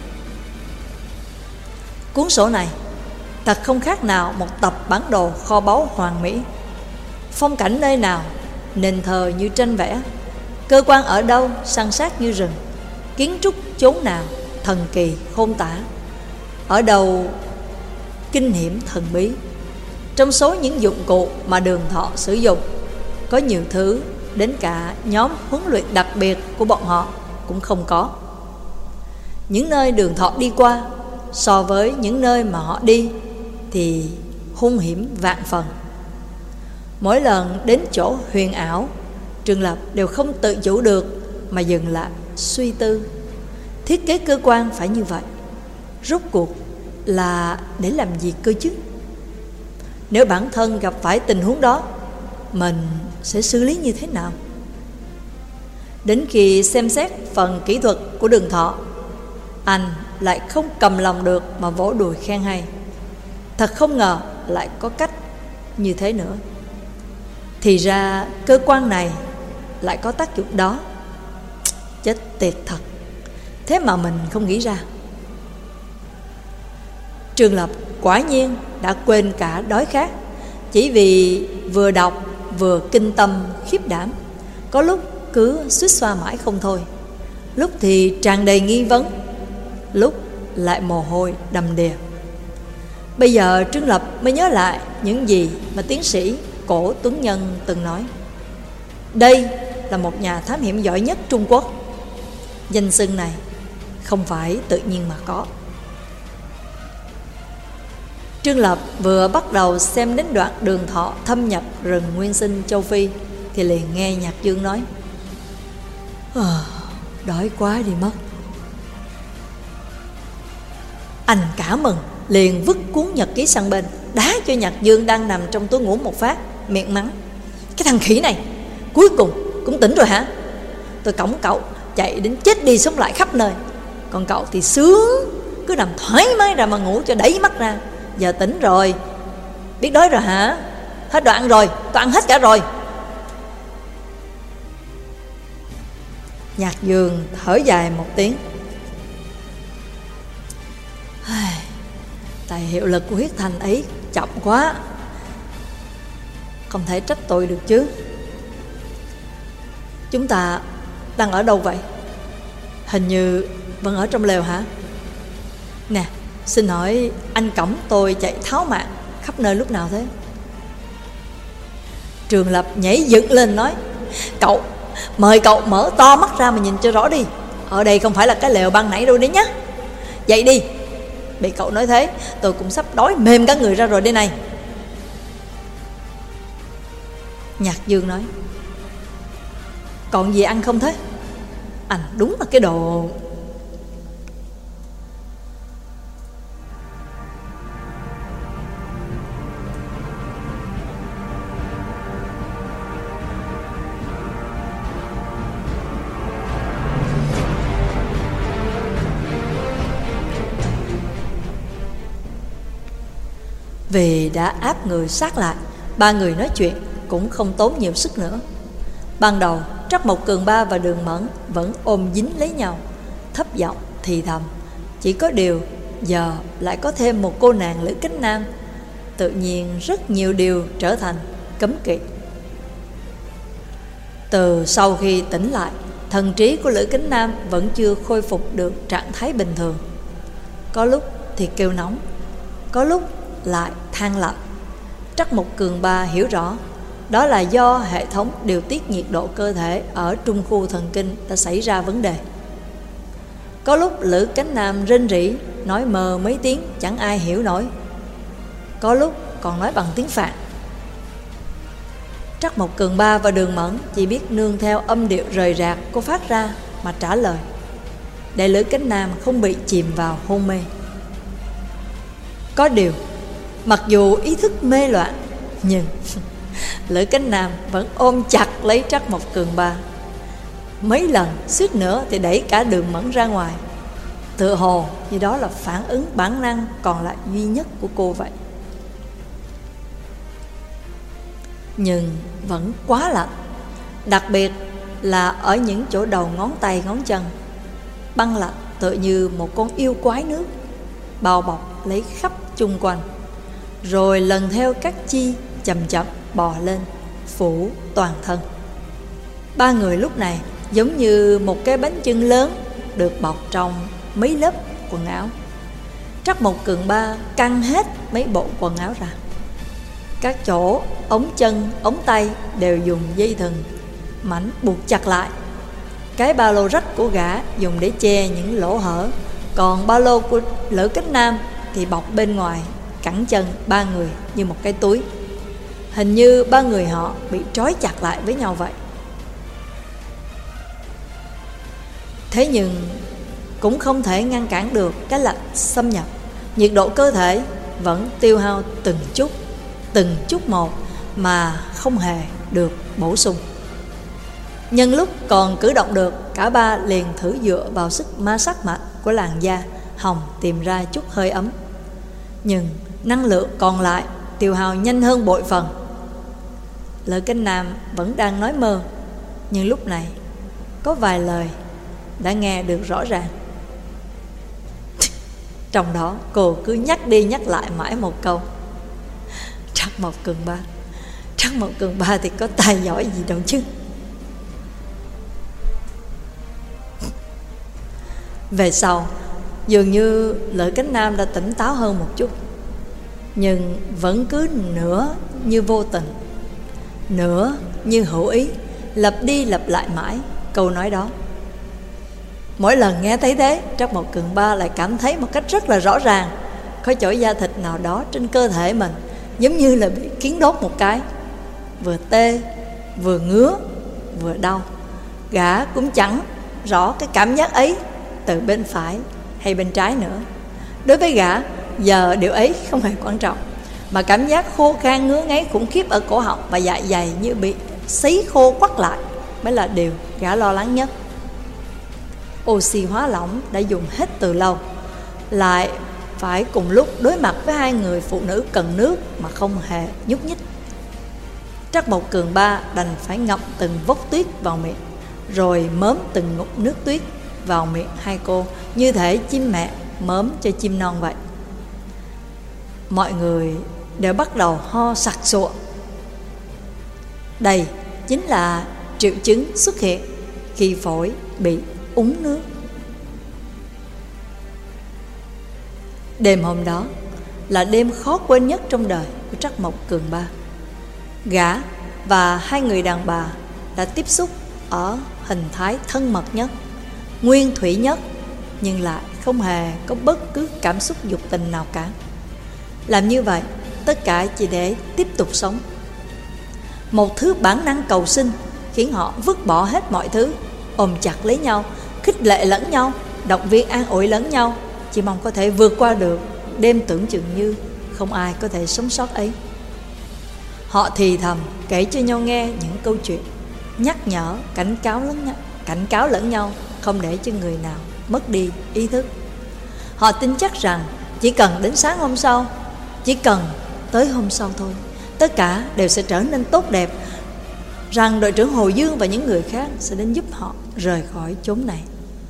Cuốn sổ này thật không khác nào một tập bản đồ kho báu hoàn mỹ. Phong cảnh nơi nào nền thờ như tranh vẽ, cơ quan ở đâu san sát như rừng, kiến trúc chốn nào thần kỳ khôn tả, ở đâu kinh hiểm thần bí. Trong số những dụng cụ mà Đường Thọ sử dụng, có nhiều thứ đến cả nhóm huấn luyện đặc biệt của bọn họ cũng không có. Những nơi Đường Thọ đi qua so với những nơi mà họ đi thì hung hiểm vạn phần. Mỗi lần đến chỗ huyền ảo, Trương Lập đều không tự chủ được mà dừng lại suy tư. Thiết kế cơ quan phải như vậy, rốt cuộc là để làm gì cơ chứ? Nếu bản thân gặp phải tình huống đó, mình sẽ xử lý như thế nào? Đến khi xem xét phần kỹ thuật của Đường Thọ, anh lại không cầm lòng được mà vỗ đùi khen hay. Thật không ngờ lại có cách như thế nữa. Thì ra cơ quan này lại có tác dụng đó. Chết tiệt thật, thế mà mình không nghĩ ra. Trương Lập quả nhiên đã quên cả đói khát, chỉ vì vừa đọc vừa kinh tâm khiếp đảm. Có lúc cứ suýt xoa mãi không thôi, lúc thì tràn đầy nghi vấn, lúc lại mồ hôi đầm đìa. Bây giờ Trương Lập mới nhớ lại những gì mà tiến sĩ Cổ Tuấn Nhân từng nói. Đây là một nhà thám hiểm giỏi nhất Trung Quốc. Danh xưng này không phải tự nhiên mà có. Trương Lập vừa bắt đầu xem đến đoạn Đường Thọ thâm nhập rừng nguyên sinh châu Phi thì liền nghe Nhạc Dương nói: à, đói quá đi mất. Anh cả mừng, liền vứt cuốn nhật ký sang bên, đá cho Nhạc Dương đang nằm trong túi ngủ một phát, miệng mắng: cái thằng khỉ này, cuối cùng cũng tỉnh rồi hả? Tôi cõng cậu chạy đến chết đi sống lại khắp nơi, còn cậu thì sướng, cứ nằm thoải mái ra mà ngủ cho đẩy mắt ra. Giờ tỉnh rồi, biết đói rồi hả? Hết đồ ăn rồi, tôi ăn hết cả rồi. Nhạc Dương thở dài một tiếng: tại hiệu lực của huyết thanh ấy chậm quá, không thể trách tôi được chứ. Chúng ta đang ở đâu vậy? Hình như vẫn ở trong lều hả? Nè, xin hỏi anh cõng tôi chạy tháo mạng khắp nơi lúc nào thế? Trường Lập nhảy dựng lên nói: Cậu, mời cậu mở to mắt ra mà nhìn cho rõ đi. Ở đây không phải là cái lều ban nãy đâu đấy nhá. Dậy đi. Bị cậu nói thế, tôi cũng sắp đói mềm cả người ra rồi đây này. Nhạc Dương nói: còn gì ăn không thế? Anh đúng là cái đồ... Vì đã áp người sát lại, ba người nói chuyện cũng không tốn nhiều sức nữa. Ban đầu Trắc Mộc Cường Ba và Đường Mẫn vẫn ôm dính lấy nhau, thấp giọng thì thầm. Chỉ có điều giờ lại có thêm một cô nàng Lữ Cánh Nam, tự nhiên rất nhiều điều trở thành cấm kỵ. Từ sau khi tỉnh lại, thần trí của Lữ Cánh Nam vẫn chưa khôi phục được trạng thái bình thường. Có lúc thì kêu nóng, có lúc lại than lạnh. Trắc Mộc Cường Ba hiểu rõ đó là do hệ thống điều tiết nhiệt độ cơ thể ở trung khu thần kinh đã xảy ra vấn đề. Có lúc Lữ Cánh Nam rên rỉ, nói mờ mấy tiếng chẳng ai hiểu nổi. Có lúc còn nói bằng tiếng Phạn. Trắc Mộc Cường Ba và Đường Mẫn chỉ biết nương theo âm điệu rời rạc cô phát ra mà trả lời, để Lữ Cánh Nam không bị chìm vào hôn mê. Có điều, mặc dù ý thức mê loạn, nhưng Lữ Cánh Nam vẫn ôm chặt lấy Trắc Mộc Cường Ba. Mấy lần suýt nữa thì đẩy cả Đường Mẫn ra ngoài, tựa hồ như đó là phản ứng bản năng còn lại duy nhất của cô vậy. Nhưng vẫn quá lạnh, đặc biệt là ở những chỗ đầu ngón tay ngón chân. Băng lạnh tựa như một con yêu quái nước, bao bọc lấy khắp chung quanh, rồi lần theo các chi chậm chậm bò lên, phủ toàn thân. Ba người lúc này giống như một cái bánh chưng lớn được bọc trong mấy lớp quần áo. Trắc Mộc Cường Ba căng hết mấy bộ quần áo ra. Các chỗ ống chân, ống tay đều dùng dây thừng mảnh buộc chặt lại. Cái ba lô rách của gã dùng để che những lỗ hở, còn ba lô của Lữ Cánh Nam thì bọc bên ngoài cẳng chân ba người như một cái túi. Hình như ba người họ bị trói chặt lại với nhau vậy. Thế nhưng cũng không thể ngăn cản được cái lạnh xâm nhập. Nhiệt độ cơ thể vẫn tiêu hao từng chút, từng chút một mà không hề được bổ sung. Nhân lúc còn cử động được, cả ba liền thử dựa vào sức ma sát mạnh của làn da hồng tìm ra chút hơi ấm. Nhưng năng lượng còn lại tiêu hao nhanh hơn bội phần. Lữ Cánh Nam vẫn đang nói mơ, nhưng lúc này có vài lời đã nghe được rõ ràng. Trong đó cô cứ nhắc đi nhắc lại mãi một câu: Trắc Mộc Cường Ba, Trắc Mộc Cường Ba thì có tài giỏi gì đâu chứ. Về sau, dường như Lữ Cánh Nam đã tỉnh táo hơn một chút, nhưng vẫn cứ nửa như vô tình, nửa như hữu ý, lặp đi lặp lại mãi câu nói đó. Mỗi lần nghe thấy thế, Trắc Mộc Cường Ba lại cảm thấy một cách rất là rõ ràng có chỗ da thịt nào đó trên cơ thể mình giống như là bị kiến đốt một cái, vừa tê, vừa ngứa, vừa đau. Gã cũng chẳng rõ cái cảm giác ấy từ bên phải hay bên trái nữa. Đối với gã, giờ điều ấy không hề quan trọng, mà cảm giác khô khan ngứa ngáy khủng khiếp ở cổ họng và dạ dày như bị sấy khô quắt lại mới là điều gã lo lắng nhất. Oxy hóa lỏng đã dùng hết từ lâu, lại phải cùng lúc đối mặt với hai người phụ nữ cần nước mà không hề nhúc nhích. Trắc Mộc Cường Ba đành phải ngậm từng vốc tuyết vào miệng, rồi mớm từng ngụm nước tuyết vào miệng hai cô, như thể chim mẹ mớm cho chim non vậy. Mọi người đều bắt đầu ho sặc sụa. Đây chính là triệu chứng xuất hiện khi phổi bị úng nước. Đêm hôm đó là đêm khó quên nhất trong đời của Trắc Mộc Cường Ba. Gã và hai người đàn bà đã tiếp xúc ở hình thái thân mật nhất, nguyên thủy nhất, nhưng lại không hề có bất cứ cảm xúc dục tình nào cả. Làm như vậy tất cả chỉ để tiếp tục sống. Một thứ bản năng cầu sinh khiến họ vứt bỏ hết mọi thứ, ôm chặt lấy nhau, khích lệ lẫn nhau, động viên an ủi lẫn nhau, chỉ mong có thể vượt qua được đêm tưởng chừng như không ai có thể sống sót ấy. Họ thì thầm kể cho nhau nghe những câu chuyện, nhắc nhở, cảnh cáo lẫn nhau, cảnh cáo lẫn nhau không để cho người nào mất đi ý thức. Họ tin chắc rằng chỉ cần đến sáng hôm sau, chỉ cần tới hôm sau thôi, tất cả đều sẽ trở nên tốt đẹp, rằng đội trưởng Hồ Dương và những người khác sẽ đến giúp họ rời khỏi chốn này.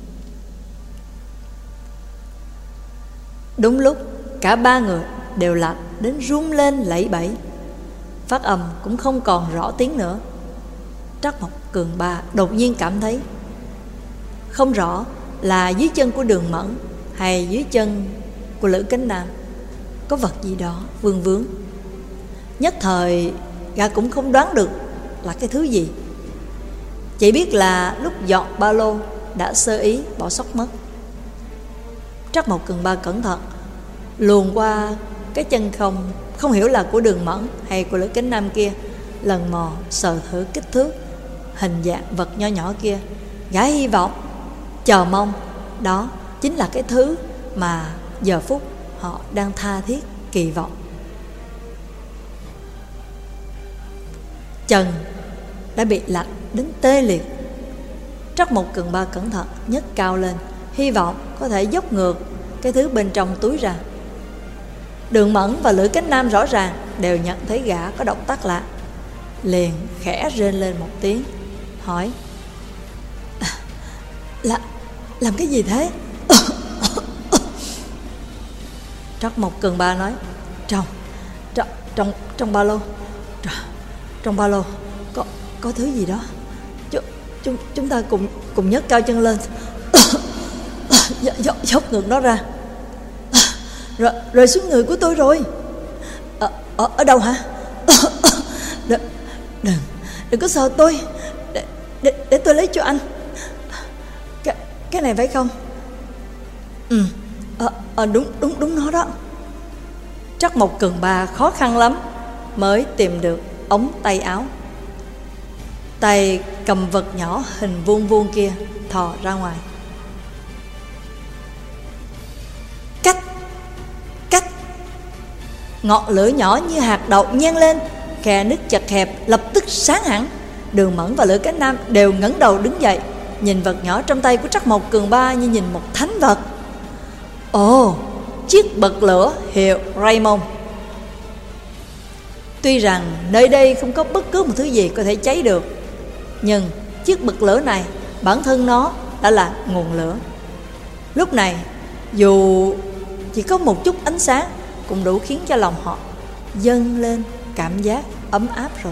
Đúng lúc cả ba người đều lạnh đến run lên lẩy bẩy, phát âm cũng không còn rõ tiếng nữa. Trắc Mộc Cường Ba đột nhiên cảm thấy không rõ là dưới chân của Đường Mẫn hay dưới chân của Lữ Cánh Nam có vật gì đó vương vướng. Nhất thời gã cũng không đoán được là cái thứ gì, chỉ biết là lúc dọn ba lô đã sơ ý bỏ sót mất. Trắc Mộc Cường Ba cẩn thận luồn qua cái chân không, không hiểu là của Đường Mẫn hay của Lữ Cánh Nam kia, lần mò sờ thử kích thước, hình dạng vật nho nhỏ kia. Gã hy vọng, chờ mong đó chính là cái thứ mà giờ phút họ đang tha thiết kỳ vọng. Chân đã bị lạnh đến tê liệt. Trắc Mộc Cường Ba cẩn thận nhấc cao lên, hy vọng có thể dốc ngược cái thứ bên trong túi ra. Đường Mẫn và Lữ Cánh Nam rõ ràng đều nhận thấy gã có động tác lạ, liền khẽ rên lên một tiếng, hỏi: à, là làm cái gì thế? Trắc Mộc Cường Ba nói: Trong Trong Trong trong ba lô Trong, trong ba lô Có có thứ gì đó. Chúng, chúng, chúng ta cùng cùng nhấc cao chân lên, dốc, dốc ngược nó ra. Rồi, rơi xuống người của tôi rồi. Ở, ở, ở đâu hả? Đừng, đừng, đừng có sợ tôi. Để, để, để tôi lấy cho anh. Cái, cái này phải không? Ừ, à, à, đúng, đúng, đúng nó đó. Trắc Mộc Cường Ba khó khăn lắm mới tìm được ống tay áo. Tay cầm vật nhỏ hình vuông vuông kia thò ra ngoài. Cách Cách ngọn lửa nhỏ như hạt đậu nhen lên, khe nứt chật hẹp lập tức sáng hẳn. Đường Mẫn và Lữ Cánh Nam đều ngẩng đầu đứng dậy, nhìn vật nhỏ trong tay của Trắc Mộc Cường Ba như nhìn một thánh vật. Ồ, chiếc bật lửa hiệu Raymond. Tuy rằng nơi đây không có bất cứ một thứ gì có thể cháy được, nhưng chiếc bật lửa này bản thân nó đã là nguồn lửa. Lúc này dù chỉ có một chút ánh sáng cũng đủ khiến cho lòng họ dâng lên cảm giác ấm áp rồi.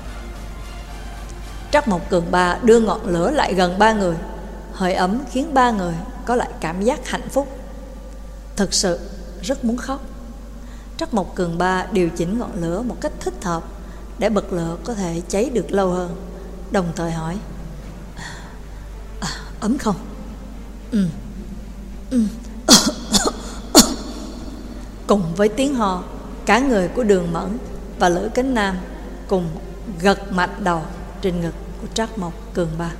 Trắc Mộc Cường Ba đưa ngọn lửa lại gần ba người, hơi ấm khiến ba người có lại cảm giác hạnh phúc. Thực sự rất muốn khóc. Trắc Mộc Cường Ba điều chỉnh ngọn lửa một cách thích hợp để bật lửa có thể cháy được lâu hơn, đồng thời hỏi: à, ấm không? Ừ, ừ. Cùng với tiếng ho, cả người của Đường Mẫn và Lữ Cánh Nam cùng gật mạnh đầu trên ngực của Trắc Mộc Cường Ba.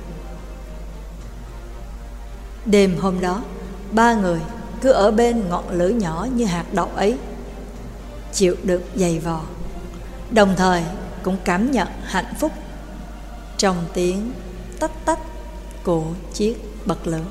Đêm hôm đó, ba người cứ ở bên ngọn lửa nhỏ như hạt đậu ấy, chịu được giày vò, đồng thời cũng cảm nhận hạnh phúc trong tiếng tách tách của chiếc bật lửa.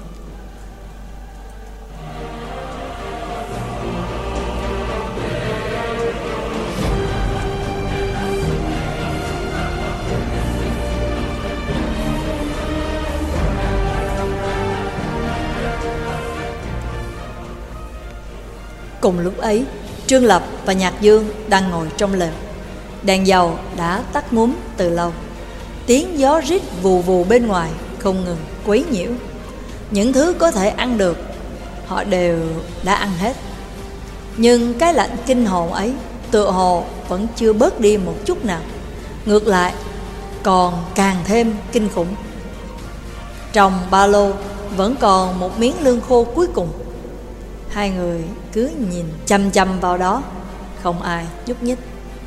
Cùng lúc ấy, Trương Lập và Nhạc Dương đang ngồi trong lều. Đèn dầu đã tắt ngúm từ lâu. Tiếng gió rít vù vù bên ngoài không ngừng quấy nhiễu. Những thứ có thể ăn được họ đều đã ăn hết, nhưng cái lạnh kinh hồn ấy tựa hồ vẫn chưa bớt đi một chút nào, ngược lại còn càng thêm kinh khủng. Trong ba lô vẫn còn một miếng lương khô cuối cùng. Hai người cứ nhìn chăm chăm vào đó, không ai nhúc nhích.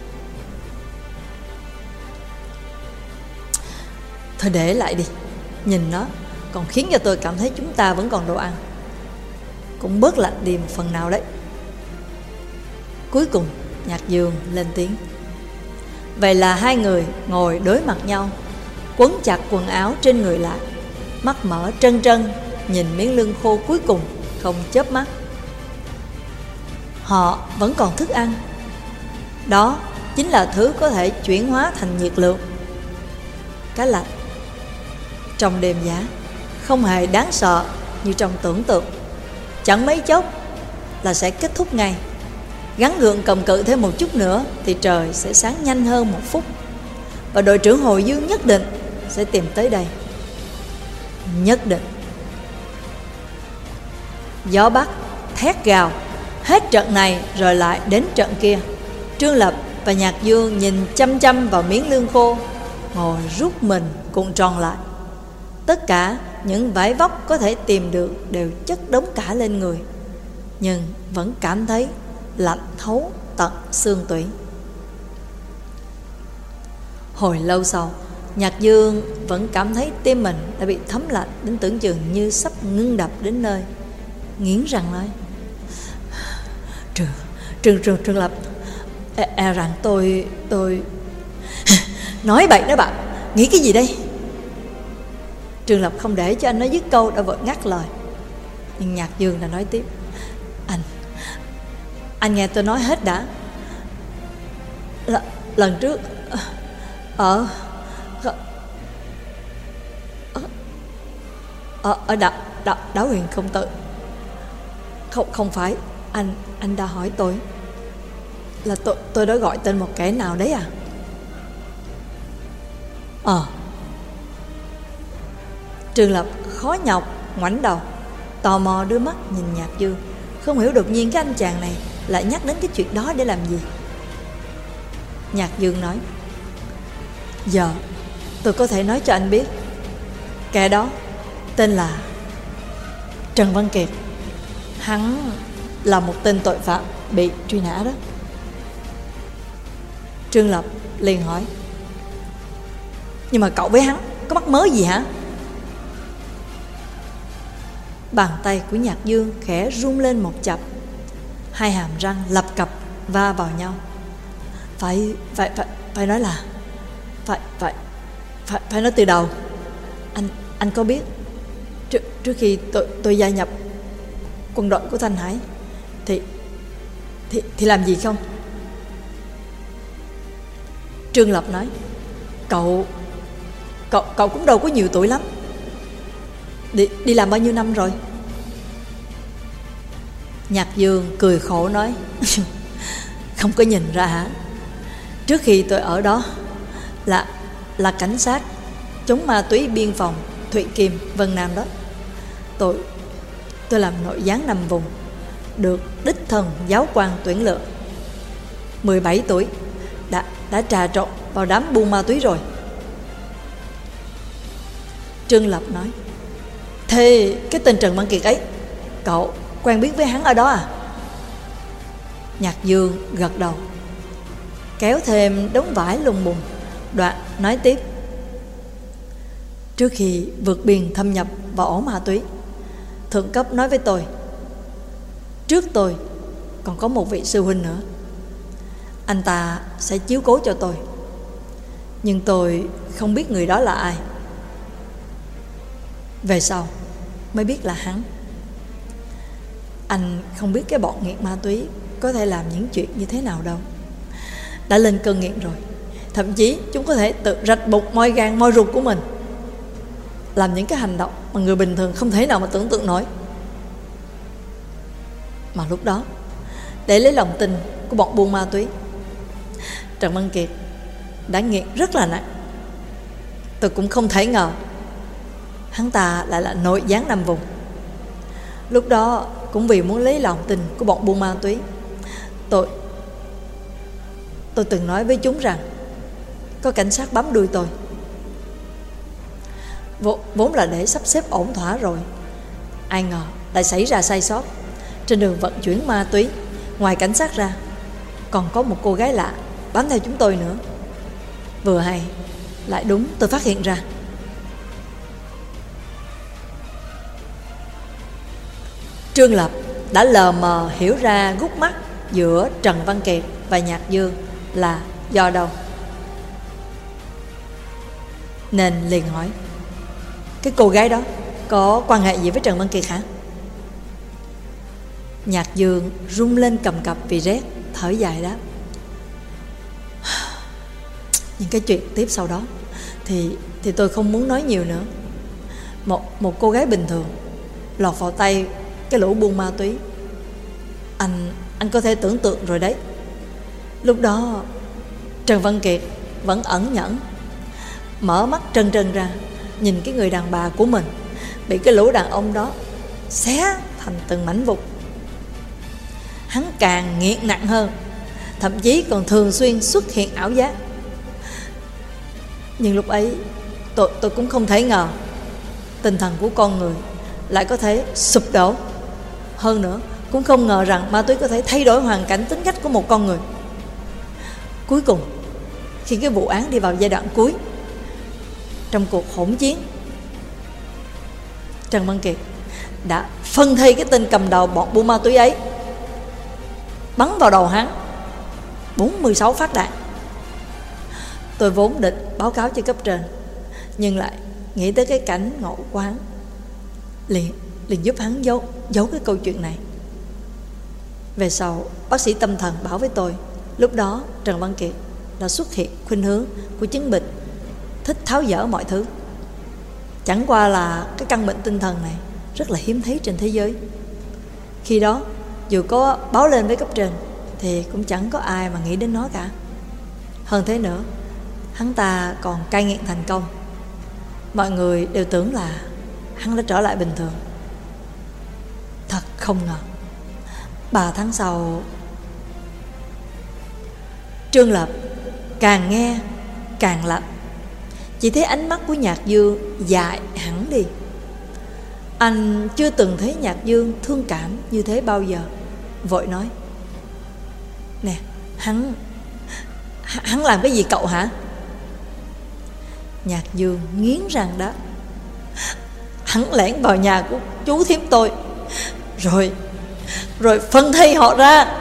Thôi để lại đi, nhìn nó còn khiến cho tôi cảm thấy chúng ta vẫn còn đồ ăn, cũng bớt lạnh đi một phần nào đấy. Cuối cùng Nhạc Dương lên tiếng. Vậy là hai người ngồi đối mặt nhau, quấn chặt quần áo trên người lại, mắt mở trân trân nhìn miếng lương khô cuối cùng không chớp mắt. Họ vẫn còn thức ăn. Đó chính là thứ có thể chuyển hóa thành nhiệt lượng. Cái lạnh trong đêm giá không hề đáng sợ như trong tưởng tượng. Chẳng mấy chốc là sẽ kết thúc ngay. Gắng gượng cầm cự thêm một chút nữa thì trời sẽ sáng nhanh hơn một phút, và đội trưởng Hồi Dương nhất định sẽ tìm tới đây. Nhất định. Gió bắc thét gào, hết trận này rồi lại đến trận kia. Trương Lập và Nhạc Dương nhìn chăm chăm vào miếng lương khô, ngồi rút mình cuộn tròn lại. Tất cả những vải vóc có thể tìm được đều chất đống cả lên người, nhưng vẫn cảm thấy lạnh thấu tận xương tủy. Hồi lâu sau, Nhạc Dương vẫn cảm thấy tim mình đã bị thấm lạnh đến tưởng chừng như sắp ngưng đập đến nơi. Nghiến răng nói: Trường, Trường, Trường, Trường Lập, e, e rằng tôi, tôi... Nói bậy đó bạn, nghĩ cái gì đây? Trường Lập không để cho anh nói dứt câu đã vội ngắt lời. Nhưng Nhạc Dương đã nói tiếp: Anh, anh nghe tôi nói hết đã. L- lần trước ở ở, ở đạo, đạo, Đáo Huyền Công Tử, không không phải anh anh đã hỏi tôi là tôi tôi đã gọi tên một kẻ nào đấy à? Ờ. Trường Lập khó nhọc ngoảnh đầu, tò mò đưa mắt nhìn Nhạc Dương, không hiểu đột nhiên cái anh chàng này lại nhắc đến cái chuyện đó để làm gì. Nhạc Dương nói: Giờ tôi có thể nói cho anh biết, kẻ đó tên là Trần Văn Kiệt. Hắn là một tên tội phạm bị truy nã đó. Trương Lập liền hỏi: Nhưng mà cậu với hắn có mắc mớ gì hả? Bàn tay của Nhạc Dương khẽ rung lên một chập, hai hàm răng lập cập va vào nhau. Phải, phải, phải, phải nói là Phải, phải, phải, phải nói từ đầu. Anh, anh có biết Trước, trước khi tôi, tôi gia nhập quân đội của Thanh Hải Thì, thì, thì làm gì không? Trương Lập nói: Cậu, cậu, cậu cũng đâu có nhiều tuổi lắm. Đi, đi làm bao nhiêu năm rồi? Nhạc Dương cười khổ nói: Không có nhìn ra hả? Trước khi tôi ở đó Là là cảnh sát chống ma túy biên phòng Thụy Kim, Vân Nam đó. Tôi Tôi làm nội gián nằm vùng, được đích thân giáo quan tuyển lựa. mười bảy tuổi Đã, đã trà trộn vào đám buôn ma túy rồi. Trương Lập nói: Thế cái tên Trần Văn Kiệt ấy, cậu quen biết với hắn ở đó à? Nhạc Dương gật đầu, kéo thêm đống vải lùng bùng, đoạn nói tiếp: Trước khi vượt biên thâm nhập vào ổ ma túy, thượng cấp nói với tôi, trước tôi còn có một vị sư huynh nữa, anh ta sẽ chiếu cố cho tôi. Nhưng tôi không biết người đó là ai. Về sau mới biết là hắn. Anh không biết cái bọn nghiện ma túy có thể làm những chuyện như thế nào đâu. Đã lên cơn nghiện rồi, thậm chí chúng có thể tự rạch bụng moi gan moi ruột của mình, làm những cái hành động mà người bình thường không thể nào mà tưởng tượng nổi. Mà lúc đó, để lấy lòng tin của bọn buôn ma túy, Trần Văn Kiệt đã nghiện rất là nặng. Tôi cũng không thể ngờ hắn ta lại là nội gián nằm vùng. Lúc đó cũng vì muốn lấy lòng tin của bọn buôn ma túy, Tôi Tôi từng nói với chúng rằng có cảnh sát bám đuôi tôi. Vô, Vốn là để sắp xếp ổn thỏa rồi, ai ngờ lại xảy ra sai sót. Trên đường vận chuyển ma túy, ngoài cảnh sát ra còn có một cô gái lạ bám theo chúng tôi nữa. Vừa hay lại đúng tôi phát hiện ra. Trương Lập đã lờ mờ hiểu ra gút mắt giữa Trần Văn Kiệt và Nhạc Dương là do đâu, nên liền hỏi: Cái cô gái đó có quan hệ gì với Trần Văn Kiệt hả? Nhạc Dương rung lên cầm cập vì rét, thở dài đáp: Nhưng cái chuyện tiếp sau đó Thì thì tôi không muốn nói nhiều nữa. Một, một cô gái bình thường lọt vào tay cái lũ buôn ma túy. Anh Anh có thể tưởng tượng rồi đấy. Lúc đó Trần Văn Kiệt vẫn ẩn nhẫn, mở mắt trân trân ra, nhìn cái người đàn bà của mình bị cái lũ đàn ông đó xé thành từng mảnh vụn. Hắn càng nghiện nặng hơn, thậm chí còn thường xuyên xuất hiện ảo giác. Nhưng lúc ấy tôi, tôi cũng không thể ngờ tinh thần của con người lại có thể sụp đổ. Hơn nữa cũng không ngờ rằng ma túy có thể thay đổi hoàn cảnh tính cách của một con người. Cuối cùng, khi cái vụ án đi vào giai đoạn cuối, trong cuộc hỗn chiến, Trần Văn Kiệt đã phân thây cái tên cầm đầu bọn buôn ma túy ấy, bắn vào đầu hắn bốn mươi sáu phát đạn. Tôi vốn định báo cáo cho cấp trên, nhưng lại nghĩ tới cái cảnh ngộ của hắn, liền, liền giúp hắn giấu, giấu cái câu chuyện này. Về sau, bác sĩ tâm thần bảo với tôi, lúc đó Trần Văn Kiệt đã xuất hiện khuynh hướng của chứng bệnh thích tháo dỡ mọi thứ. Chẳng qua là cái căn bệnh tinh thần này rất là hiếm thấy trên thế giới. Khi đó dù có báo lên với cấp trên thì cũng chẳng có ai mà nghĩ đến nó cả. Hơn thế nữa, hắn ta còn cai nghiện thành công. Mọi người đều tưởng là hắn đã trở lại bình thường. Thật không ngờ, ba tháng sau, Trương Lập càng nghe càng lạnh. Chỉ thấy ánh mắt của Nhạc Dương dại hẳn đi. Anh chưa từng thấy Nhạc Dương thương cảm như thế bao giờ. Vội nói: "Nè, hắn Hắn làm cái gì cậu hả?" Nhạc Dương nghiến răng đáp: "Hắn lẻn vào nhà của chú thím tôi, Rồi Rồi phân thây họ ra."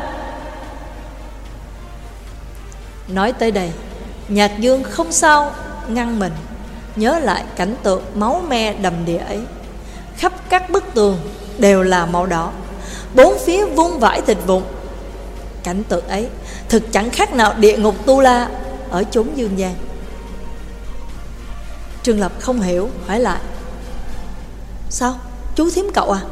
Nói tới đây, Nhạc Dương không sao ngăn mình nhớ lại cảnh tượng máu me đầm đìa ấy. Khắp các bức tường đều là màu đỏ, bốn phía vung vãi thịt vụn. Cảnh tượng ấy thực chẳng khác nào địa ngục tu la ở chốn dương gian. Trương Lập không hiểu, hỏi lại: "Sao? Chú thím cậu à?"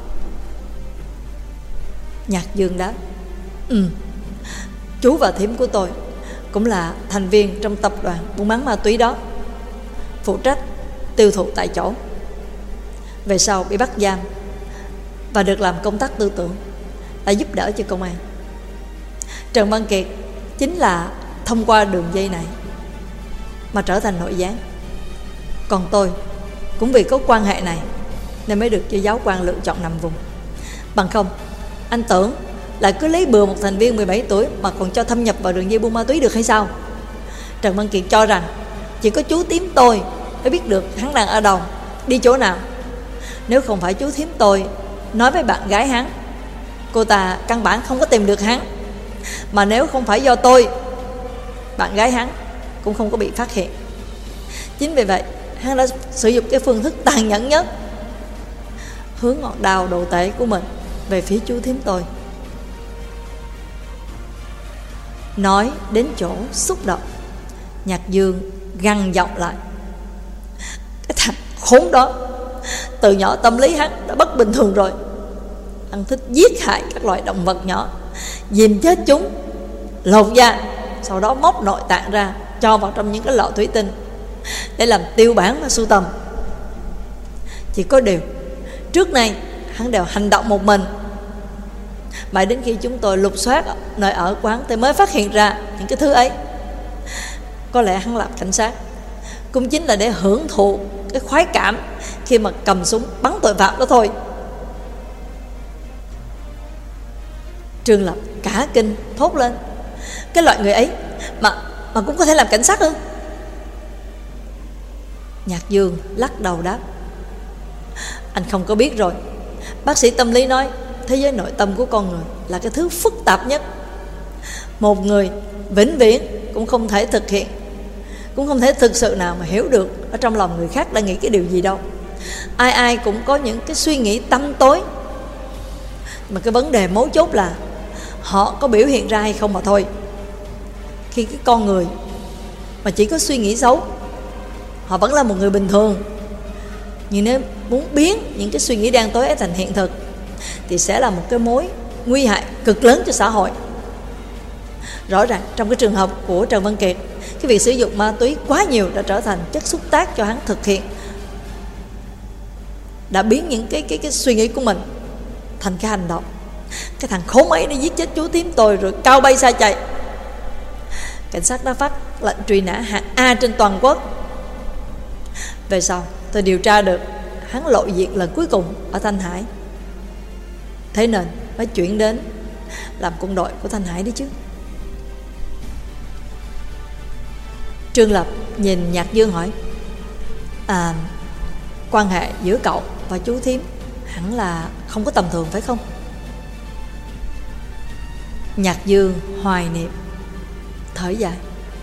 Nhạc Dương đáp: "Ừ, chú và thím của tôi cũng là thành viên trong tập đoàn buôn bán ma túy đó, phụ trách tiêu thụ tại chỗ. Về sau bị bắt giam và được làm công tác tư tưởng, đã giúp đỡ cho công an. Trần Văn Kiệt chính là thông qua đường dây này mà trở thành nội gián. Còn tôi cũng vì có quan hệ này nên mới được cho giáo quan lựa chọn nằm vùng. Bằng không, anh tưởng lại cứ lấy bừa một thành viên mười bảy tuổi mà còn cho thâm nhập vào đường dây buôn ma túy được hay sao?" Trần Văn Kiệt cho rằng chỉ có chú thím tôi mới biết được hắn đang ở đâu, đi chỗ nào. Nếu không phải chú thím tôi nói với bạn gái hắn, cô ta căn bản không có tìm được hắn. Mà nếu không phải do tôi, bạn gái hắn cũng không có bị phát hiện. Chính vì vậy, hắn đã sử dụng cái phương thức tàn nhẫn nhất, hướng ngọn đao đồ tể của mình về phía chú thím tôi." Nói đến chỗ xúc động, Nhạc Dương gằn giọng lại: "Cái thằng khốn đó, từ nhỏ tâm lý hắn đã bất bình thường rồi. Hắn thích giết hại các loài động vật nhỏ, dìm chết chúng, lột da, sau đó móc nội tạng ra cho vào trong những cái lọ thủy tinh để làm tiêu bản và sưu tầm. Chỉ có điều trước nay hắn đều hành động một mình. Mãi đến khi chúng tôi lục soát nơi ở quán thì mới phát hiện ra những cái thứ ấy. Có lẽ hắn làm cảnh sát cũng chính là để hưởng thụ cái khoái cảm khi mà cầm súng bắn tội phạm đó thôi." Trương Lập cả kinh thốt lên: "Cái loại người ấy mà mà cũng có thể làm cảnh sát ư?" Nhạc Dương lắc đầu đáp: "Anh không có biết rồi. Bác sĩ tâm lý nói thế giới nội tâm của con người là cái thứ phức tạp nhất. Một người vĩnh viễn cũng không thể thực hiện, cũng không thể thực sự nào mà hiểu được ở trong lòng người khác đang nghĩ cái điều gì đâu. Ai ai cũng có những cái suy nghĩ tăm tối, mà cái vấn đề mấu chốt là họ có biểu hiện ra hay không mà thôi. Khi cái con người mà chỉ có suy nghĩ xấu. Họ vẫn là một người bình thường, nhưng nếu muốn biến những cái suy nghĩ đen tối ấy thành hiện thực thì sẽ là một cái mối nguy hại cực lớn cho xã hội. Rõ ràng trong cái trường hợp của Trần Văn Kiệt, cái việc sử dụng ma túy quá nhiều đã trở thành chất xúc tác cho hắn thực hiện, đã biến những cái, cái, cái suy nghĩ của mình thành cái hành động. Cái thằng khốn ấy nó giết chết chú thím tôi rồi cao bay xa chạy. Cảnh sát đã phát lệnh truy nã hạng A trên toàn quốc. Về sau tôi điều tra được hắn lộ diện lần cuối cùng ở Thanh Hải, thế nên mới chuyển đến làm quân đội của Thanh Hải đấy chứ. Trương Lập nhìn Nhạc Dương hỏi: À, quan hệ giữa cậu và chú thím hẳn là không có tầm thường phải không? Nhạc Dương hoài niệm, thở dài.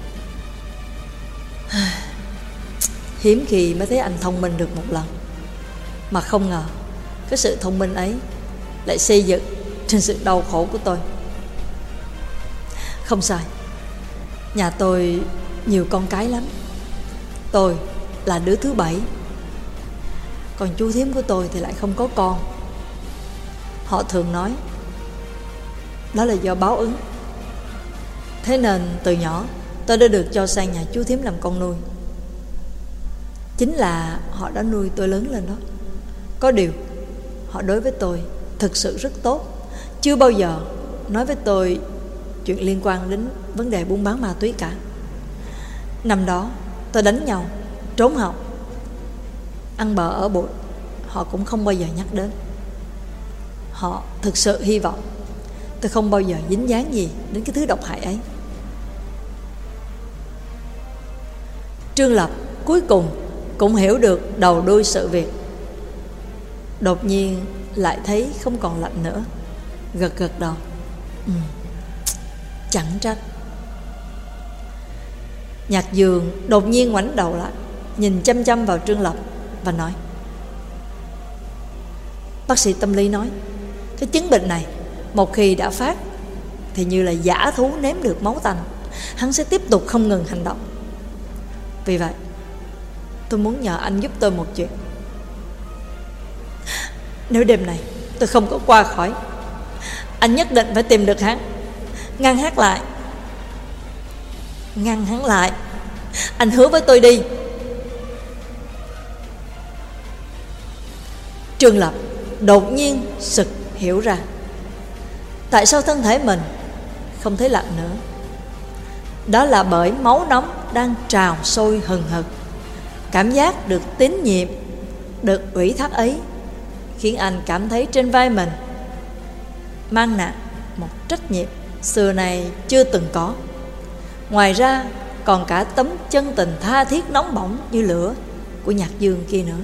Hiếm khi mới thấy anh thông minh được một lần, mà không ngờ cái sự thông minh ấy lại xây dựng trên sự đau khổ của tôi. Không sai, nhà tôi nhiều con cái lắm. Tôi là đứa thứ bảy, còn chú thím của tôi thì lại không có con. Họ thường nói đó là do báo ứng. Thế nên từ nhỏ tôi đã được cho sang nhà chú thím làm con nuôi. Chính là họ đã nuôi tôi lớn lên đó. Có điều họ đối với tôi thực sự rất tốt, chưa bao giờ nói với tôi chuyện liên quan đến vấn đề buôn bán ma túy cả. Năm đó tôi đánh nhau, trốn học, ăn bợ ở bụi, họ cũng không bao giờ nhắc đến. Họ thực sự hy vọng tôi không bao giờ dính dáng gì đến cái thứ độc hại ấy. Trương Lập cuối cùng cũng hiểu được đầu đuôi sự việc. Đột nhiên lại thấy không còn lạnh nữa, gật gật đầu. Ừ, chẳng trách. Nhạc Dương đột nhiên ngoảnh đầu lại, nhìn chăm chăm vào Trương Lập và nói: Bác sĩ tâm lý nói cái chứng bệnh này một khi đã phát thì như là dã thú nếm được máu tanh, hắn sẽ tiếp tục không ngừng hành động. Vì vậy tôi muốn nhờ anh giúp tôi một chuyện. Nếu đêm này tôi không có qua khỏi, anh nhất định phải tìm được hắn, ngăn hắn lại. Ngăn hắn lại, anh hứa với tôi đi. Trương Lập đột nhiên sực hiểu ra tại sao thân thể mình không thấy lạnh nữa. Đó là bởi máu nóng đang trào sôi hừng hực. Cảm giác được tín nhiệm, được ủy thác ấy khiến anh cảm thấy trên vai mình mang nặng một trách nhiệm xưa nay chưa từng có. Ngoài ra còn cả tấm chân tình tha thiết nóng bỏng như lửa của Nhạc Dương kia nữa.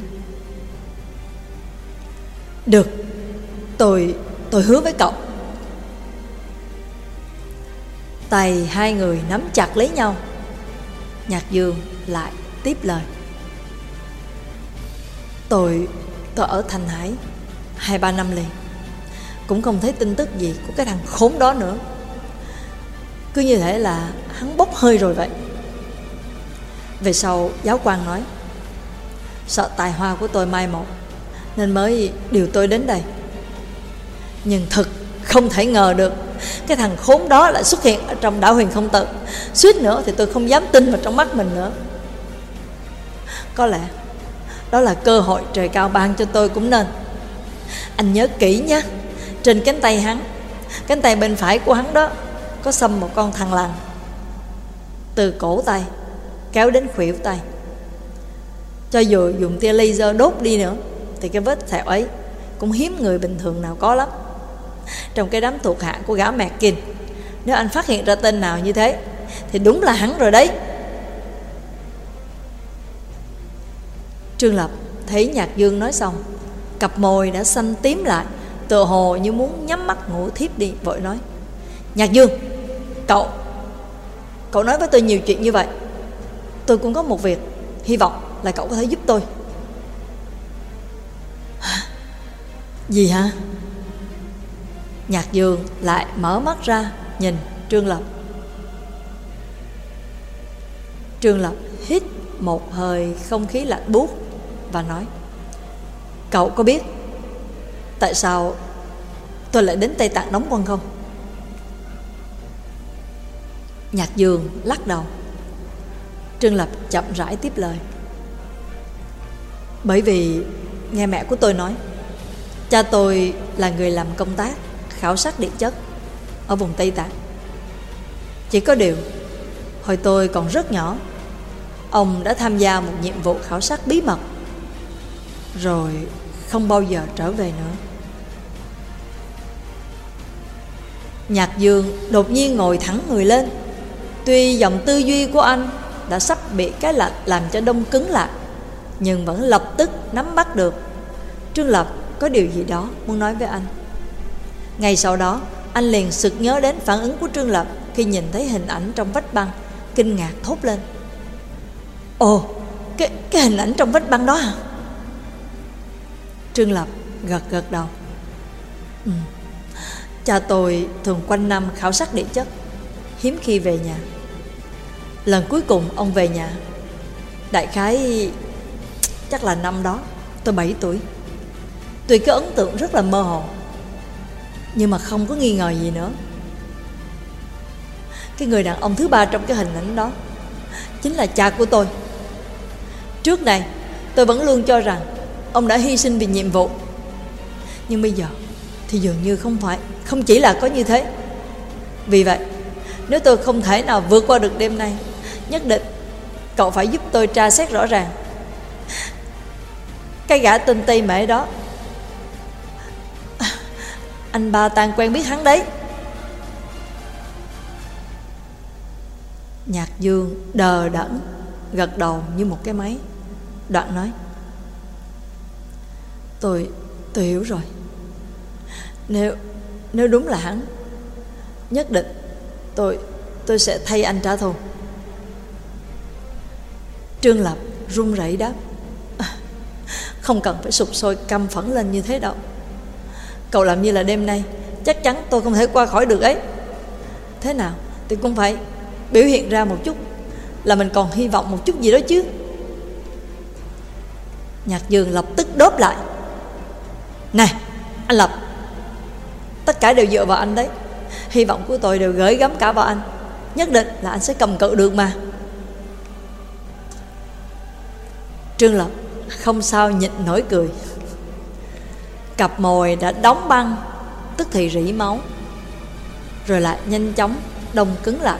Được, tôi tôi hứa với cậu. Tay hai người nắm chặt lấy nhau. Nhạc Dương lại tiếp lời: Tôi tôi ở Thanh Hải hai ba năm liền, cũng không thấy tin tức gì của cái thằng khốn đó nữa. Cứ như thể là hắn bốc hơi rồi vậy. Về sau giáo quan nói sợ tài hoa của tôi mai một nên mới điều tôi đến đây. Nhưng thực không thể ngờ được cái thằng khốn đó lại xuất hiện ở trong Đảo Huyền Không Tự. Suýt nữa thì tôi không dám tin vào trong mắt mình nữa. Có lẽ đó là cơ hội trời cao ban cho tôi cũng nên. Anh nhớ kỹ nhé, trên cánh tay hắn, cánh tay bên phải của hắn đó, có xăm một con thằn lằn. Từ cổ tay kéo đến khuỷu tay, cho dù dùng tia laser đốt đi nữa thì cái vết sẹo ấy cũng hiếm người bình thường nào có lắm. Trong cái đám thuộc hạ của gã Mckin, nếu anh phát hiện ra tên nào như thế thì đúng là hắn rồi đấy. Trương Lập thấy Nhạc Dương nói xong, cặp môi đã xanh tím lại, tựa hồ như muốn nhắm mắt ngủ thiếp đi, vội nói: Nhạc Dương, cậu Cậu nói với tôi nhiều chuyện như vậy, tôi cũng có một việc, hy vọng là cậu có thể giúp tôi. Gì hả? Nhạc Dương lại mở mắt ra nhìn Trương Lập. Trương Lập hít một hơi không khí lạnh buốt và nói: Cậu có biết tại sao tôi lại đến Tây Tạng đóng quân không? Nhạc Dương lắc đầu. Trương Lập chậm rãi tiếp lời: Bởi vì nghe mẹ của tôi nói, cha tôi là người làm công tác khảo sát địa chất ở vùng Tây Tạng. Chỉ có điều hồi tôi còn rất nhỏ, ông đã tham gia một nhiệm vụ khảo sát bí mật, rồi không bao giờ trở về nữa. Nhạc Dương đột nhiên ngồi thẳng người lên. Tuy dòng tư duy của anh đã sắp bị cái lạnh làm cho đông cứng lại, nhưng vẫn lập tức nắm bắt được Trương Lập có điều gì đó muốn nói với anh. Ngay sau đó, anh liền sực nhớ đến phản ứng của Trương Lập khi nhìn thấy hình ảnh trong vách băng, kinh ngạc thốt lên: Ồ, cái, cái hình ảnh trong vách băng đó hả? Trương Lập gật gật đầu. Ừ. Cha tôi thường quanh năm khảo sát địa chất, hiếm khi về nhà. Lần cuối cùng ông về nhà đại khái chắc là năm đó tôi bảy tuổi. Tuy cái ấn tượng rất là mơ hồ, nhưng mà không có nghi ngờ gì nữa. Cái người đàn ông thứ ba trong cái hình ảnh đó chính là cha của tôi. Trước này tôi vẫn luôn cho rằng ông đã hy sinh vì nhiệm vụ, nhưng bây giờ thì dường như không phải, không chỉ là có như thế. Vì vậy, nếu tôi không thể nào vượt qua được đêm nay, nhất định cậu phải giúp tôi tra xét rõ ràng cái gã tên Tây Mễ đó. Anh Ba Tàng quen biết hắn đấy. Nhạc Dương đờ đẫn gật đầu như một cái máy, đoạn nói: Tôi, tôi hiểu rồi. Nếu, nếu đúng là hắn, nhất định tôi, tôi sẽ thay anh trả thù. Trương Lập run rẩy đáp: Không cần phải sụp sôi căm phẫn lên như thế đâu. Cậu làm như là đêm nay chắc chắn tôi không thể qua khỏi được ấy. Thế nào thì cũng phải biểu hiện ra một chút là mình còn hy vọng một chút gì đó chứ. Nhạc Dương lập tức đốp lại: Này anh Lập, tất cả đều dựa vào anh đấy. Hy vọng của tôi đều gửi gắm cả vào anh. Nhất định là anh sẽ cầm cự được mà. Trương Lập không sao nhịn nổi cười. Cặp mồi đã đóng băng tức thì rỉ máu, rồi lại nhanh chóng đông cứng lại.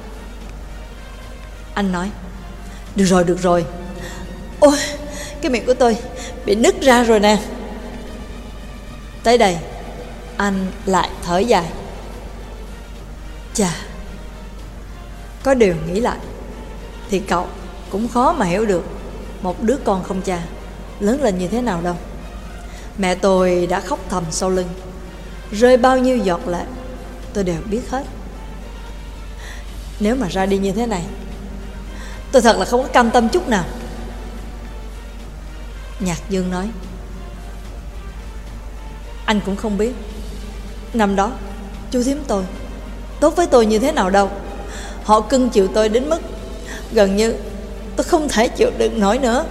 Anh nói: Được rồi, được rồi. Ôi, cái miệng của tôi bị nứt ra rồi nè. Tới đây anh lại thở dài. Chà, có điều nghĩ lại thì cậu cũng khó mà hiểu được một đứa con không cha lớn lên như thế nào đâu. Mẹ tôi đã khóc thầm sau lưng, rơi bao nhiêu giọt lệ tôi đều biết hết. Nếu mà ra đi như thế này, tôi thật là không có cam tâm chút nào. Nhạc Dương nói: Anh cũng không biết năm đó chú thím tôi tốt với tôi như thế nào đâu. Họ cưng chiều tôi đến mức gần như tôi không thể chịu đựng nổi nữa.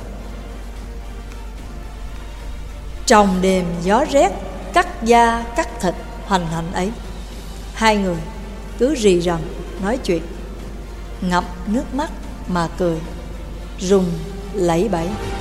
Trong đêm gió rét cắt da cắt thịt hoành hành ấy, hai người cứ rì rầm nói chuyện, ngậm nước mắt mà cười, run lẩy bẩy.